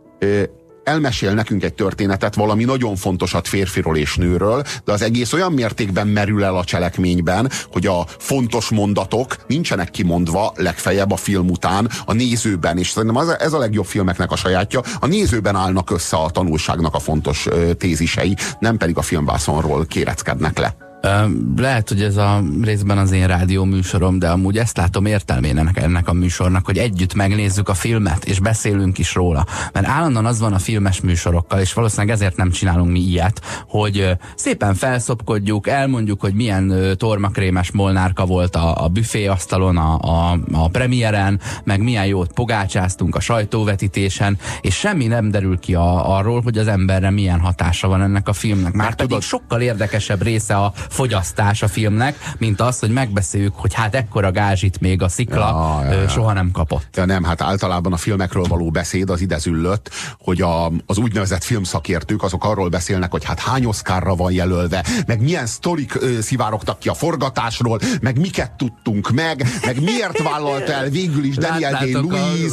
[SPEAKER 3] elmesél nekünk egy történetet, valami nagyon fontosat férfiról és nőről, de az egész olyan mértékben merül el a cselekményben, hogy a fontos mondatok nincsenek kimondva legfeljebb a film után a nézőben, és szerintem az, ez a legjobb filmeknek a sajátja, a nézőben állnak össze a tanulságnak a fontos tézisei, nem pedig a filmvászonról kéreckednek le.
[SPEAKER 2] Lehet, hogy ez a részben az én rádió műsorom, de amúgy ezt látom értelmének ennek a műsornak, hogy együtt megnézzük a filmet, és beszélünk is róla. Mert állandóan az van a filmes műsorokkal, és valószínűleg ezért nem csinálunk mi ilyet, hogy szépen felszopkodjuk, elmondjuk, hogy milyen tormakrémes molnárka volt a, a büféasztalon, a, a, a premiéren, meg milyen jót pogácsáztunk a sajtóvetítésen, és semmi nem derül ki a, arról, hogy az emberre milyen hatása van ennek a filmnek. Már pedig tudod, sokkal érdekesebb része a fogyasztás a filmnek, mint az, hogy megbeszéljük, hogy hát ekkora gázsit még a szikla ja, ja, ja. soha nem kapott.
[SPEAKER 3] Ja, nem, hát általában a filmekről való beszéd az ide züllött, hogy a, az úgynevezett filmszakértők azok arról beszélnek, hogy hát hány Oscarra van jelölve, meg milyen sztorik ö, szivárogtak ki a forgatásról, meg miket tudtunk meg, meg miért vállalta el végül is Daniel Day-Lewis,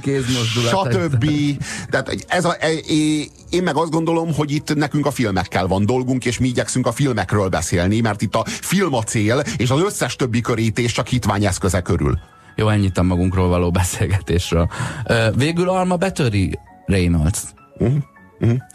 [SPEAKER 3] stb. Tehát ez a, e, én meg azt gondolom, hogy itt nekünk a filmekkel van dolgunk, és mi igyekszünk a filmekről beszélni, mert itt a film a cél, és az összes többi körítés csak hitvány eszköze körül.
[SPEAKER 2] Jó, ennyit a magunkról való beszélgetésről. Végül Alma betöri Reynolds.
[SPEAKER 3] Uh-huh. Uh-huh. Igen.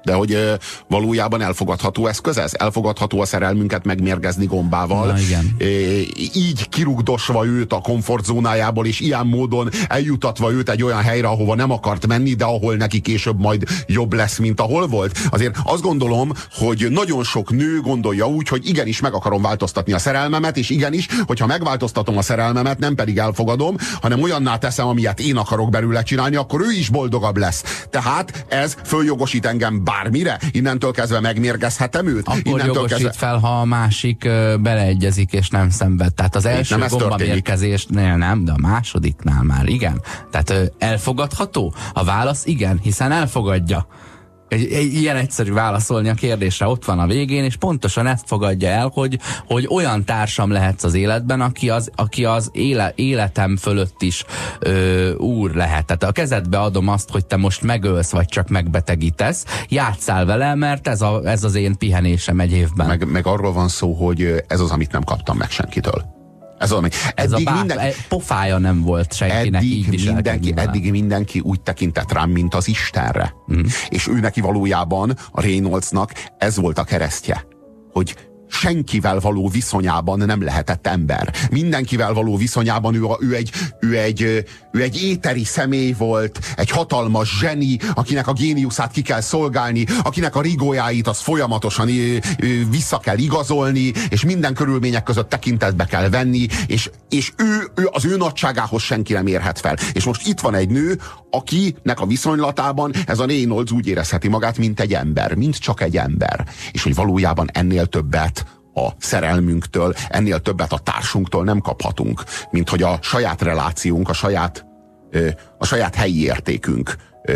[SPEAKER 3] De hogy ö, valójában elfogadható eszköz ez? Elfogadható a szerelmünket megmérgezni gombával.
[SPEAKER 2] Na, igen.
[SPEAKER 3] É, így kirugdosva őt a komfortzónájából, és ilyen módon eljutatva őt egy olyan helyre, ahova nem akart menni, de ahol neki később majd jobb lesz, mint ahol volt. Azért azt gondolom, hogy nagyon sok nő gondolja úgy, hogy igenis meg akarom változtatni a szerelmemet, és igenis, hogyha megváltoztatom a szerelmemet, nem pedig elfogadom, hanem olyanná teszem, amilyet én akarok belőle csinálni, akkor ő is boldogabb lesz. Tehát ez följogosít engem bármire? Innentől kezdve megmérgezhetem őt?
[SPEAKER 2] Akkor
[SPEAKER 3] Innentől
[SPEAKER 2] jogosít
[SPEAKER 3] kezdve...
[SPEAKER 2] fel, ha a másik ö, beleegyezik és nem szenved. Tehát az első gombamérkezésnél nem, de a másodiknál már igen. Tehát ö, elfogadható? A válasz igen, hiszen elfogadja. Egy, egy ilyen egyszerű válaszolni a kérdésre, ott van a végén, és pontosan ezt fogadja el, hogy, hogy olyan társam lehetsz az életben, aki az, aki az éle, életem fölött is ö, úr lehet. Tehát a kezedbe adom azt, hogy te most megölsz, vagy csak megbetegítesz, játsszál vele, mert ez, a, ez az én pihenésem egy évben.
[SPEAKER 3] Meg, meg arról van szó, hogy ez az, amit nem kaptam meg senkitől. Ez, az,
[SPEAKER 2] ez a bár, minden... pofája nem volt senkinek
[SPEAKER 3] eddig
[SPEAKER 2] így
[SPEAKER 3] mindenki, eddig mindenki úgy tekintett rám, mint az Istenre. Mm. És ő neki valójában, a Reynoldsnak ez volt a keresztje, hogy senkivel való viszonyában nem lehetett ember. Mindenkivel való viszonyában ő, ő, egy, ő, egy, ő egy éteri személy volt, egy hatalmas zseni, akinek a géniuszát ki kell szolgálni, akinek a rigójáit az folyamatosan vissza kell igazolni, és minden körülmények között tekintetbe kell venni, és, és ő, ő az ő nagyságához senki nem érhet fel. És most itt van egy nő, akinek a viszonylatában ez a Reynolds úgy érezheti magát, mint egy ember, mint csak egy ember. És hogy valójában ennél többet a szerelmünktől, ennél többet a társunktól nem kaphatunk, mint hogy a saját relációnk, a saját, a saját helyi értékünk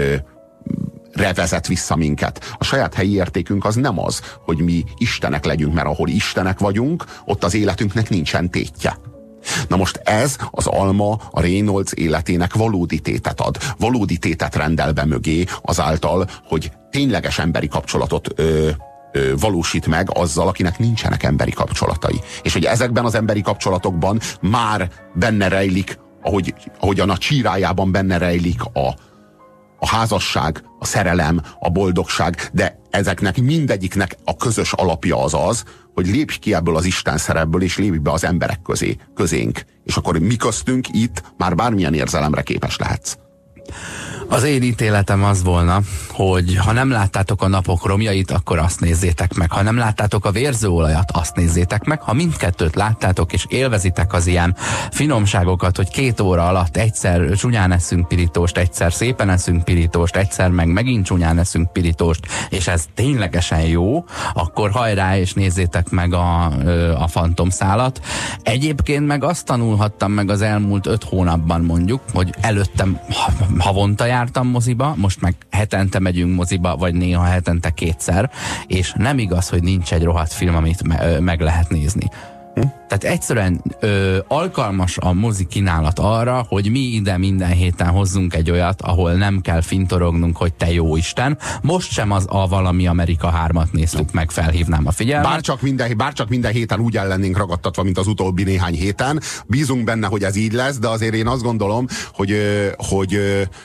[SPEAKER 3] revezet vissza minket. A saját helyi értékünk az nem az, hogy mi istenek legyünk, mert ahol istenek vagyunk, ott az életünknek nincsen tétje. Na most ez az alma a Reynolds életének valódi tétet ad. Valódi tétet rendel be mögé azáltal, hogy tényleges emberi kapcsolatot ö, ö, valósít meg azzal, akinek nincsenek emberi kapcsolatai. És hogy ezekben az emberi kapcsolatokban már benne rejlik, ahogy, ahogyan a csírájában benne rejlik a, a házasság, a szerelem, a boldogság, de ezeknek mindegyiknek a közös alapja az az, hogy lépj ki ebből az Isten szerepből, és lépj be az emberek közé, közénk. És akkor mi köztünk itt már bármilyen érzelemre képes lehetsz.
[SPEAKER 2] Az én ítéletem az volna, hogy ha nem láttátok a Napok romjait, akkor azt nézzétek meg. Ha nem láttátok a Vérzőolajat, azt nézzétek meg. Ha mindkettőt láttátok, és élvezitek az ilyen finomságokat, hogy két óra alatt egyszer csúnyán eszünk pirítóst, egyszer szépen eszünk pirítóst, egyszer meg megint csúnyán eszünk pirítóst, és ez ténylegesen jó, akkor hajrá, és nézzétek meg a, a fantomszálat. Egyébként meg azt tanulhattam meg az elmúlt öt hónapban mondjuk, hogy előttem havonta jártam moziba, most meg hetente megyünk moziba, vagy néha hetente kétszer, és nem igaz, hogy nincs egy rohadt film, amit me ö, meg lehet nézni. Hm? Tehát egyszerűen ö, alkalmas a mozi kínálat arra, hogy mi ide minden héten hozzunk egy olyat, ahol nem kell fintorognunk, hogy te jó Isten. Most sem az a Valami Amerika hármat néztük meg, felhívnám a figyelmet.
[SPEAKER 3] Bárcsak minden, bárcsak minden héten úgy el lennénk ragadtatva, mint az utóbbi néhány héten. Bízunk benne, hogy ez így lesz, de azért én azt gondolom, hogy, hogy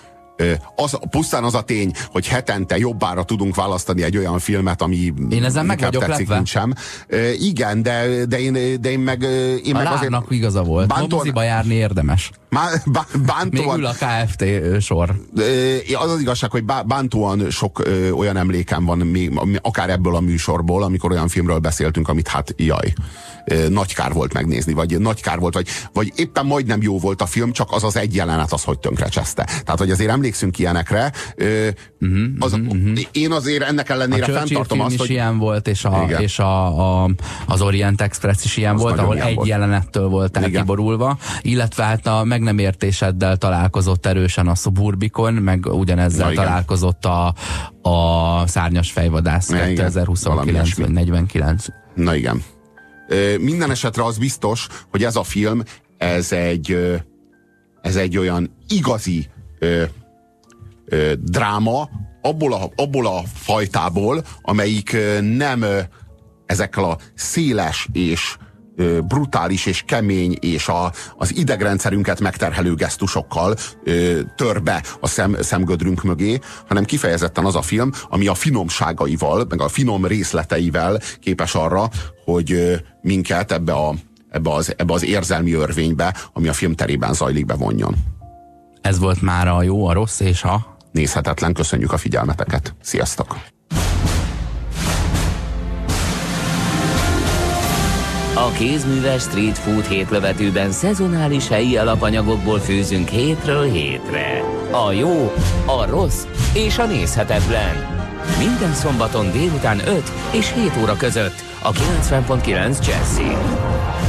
[SPEAKER 3] Az, pusztán az a tény, hogy hetente jobbára tudunk választani egy olyan filmet, ami
[SPEAKER 2] én ezen meg vagyok
[SPEAKER 3] tetszik,
[SPEAKER 2] lepve.
[SPEAKER 3] Sem. E, igen, de, de, én, de én meg, én
[SPEAKER 2] a
[SPEAKER 3] meg azért...
[SPEAKER 2] Lárnak igaza volt. Bántóan... moziba járni érdemes.
[SPEAKER 3] Má, bá, bántóan...
[SPEAKER 2] Még ül a ká ef té sor.
[SPEAKER 3] Az az igazság, hogy bántóan sok ö, olyan emlékem van, még, akár ebből a műsorból, amikor olyan filmről beszéltünk, amit hát jaj, ö, nagy kár volt megnézni, vagy nagy kár volt, vagy, vagy éppen majdnem jó volt a film, csak az az egy jelenet az, hogy tönkrecseszte. Tehát, hogy azért emlékszünk ilyenekre. Ö, uh-huh, az, uh-huh. Én azért ennek ellenére fenntartom azt,
[SPEAKER 2] is
[SPEAKER 3] hogy...
[SPEAKER 2] ilyen volt, és, a, és a, a, az Orient Express is ilyen az volt, ahol egy volt. jelenettől volt elkiborulva, illetve hát a meg nem értéseddel találkozott erősen a Suburbicon, meg ugyanezzel Na, találkozott a, a Szárnyas fejvadász kétezer-huszonkilenc vagy negyvenkilenc.
[SPEAKER 3] Na igen. Ö, minden esetre az biztos, hogy ez a film, ez egy, ez egy olyan igazi ö, ö, dráma, abból a, abból a fajtából, amelyik nem ö, ezekkel a széles és brutális és kemény és a, az idegrendszerünket megterhelő gesztusokkal ö, tör be a szem, szemgödrünk mögé, hanem kifejezetten az a film, ami a finomságaival, meg a finom részleteivel képes arra, hogy ö, minket ebbe, a, ebbe, az, ebbe az érzelmi örvénybe, ami a film terében zajlik, bevonjon.
[SPEAKER 2] Ez volt már a Jó, a Rossz és a
[SPEAKER 3] Nézhetetlen. Köszönjük a figyelmeteket. Sziasztok!
[SPEAKER 1] A kézműves street food hétlövetőben szezonális helyi alapanyagokból főzünk hétről hétre. A jó, a rossz és a nézhetetlen. Minden szombaton délután öt és hét óra között a kilencven pont kilenc Jazzin.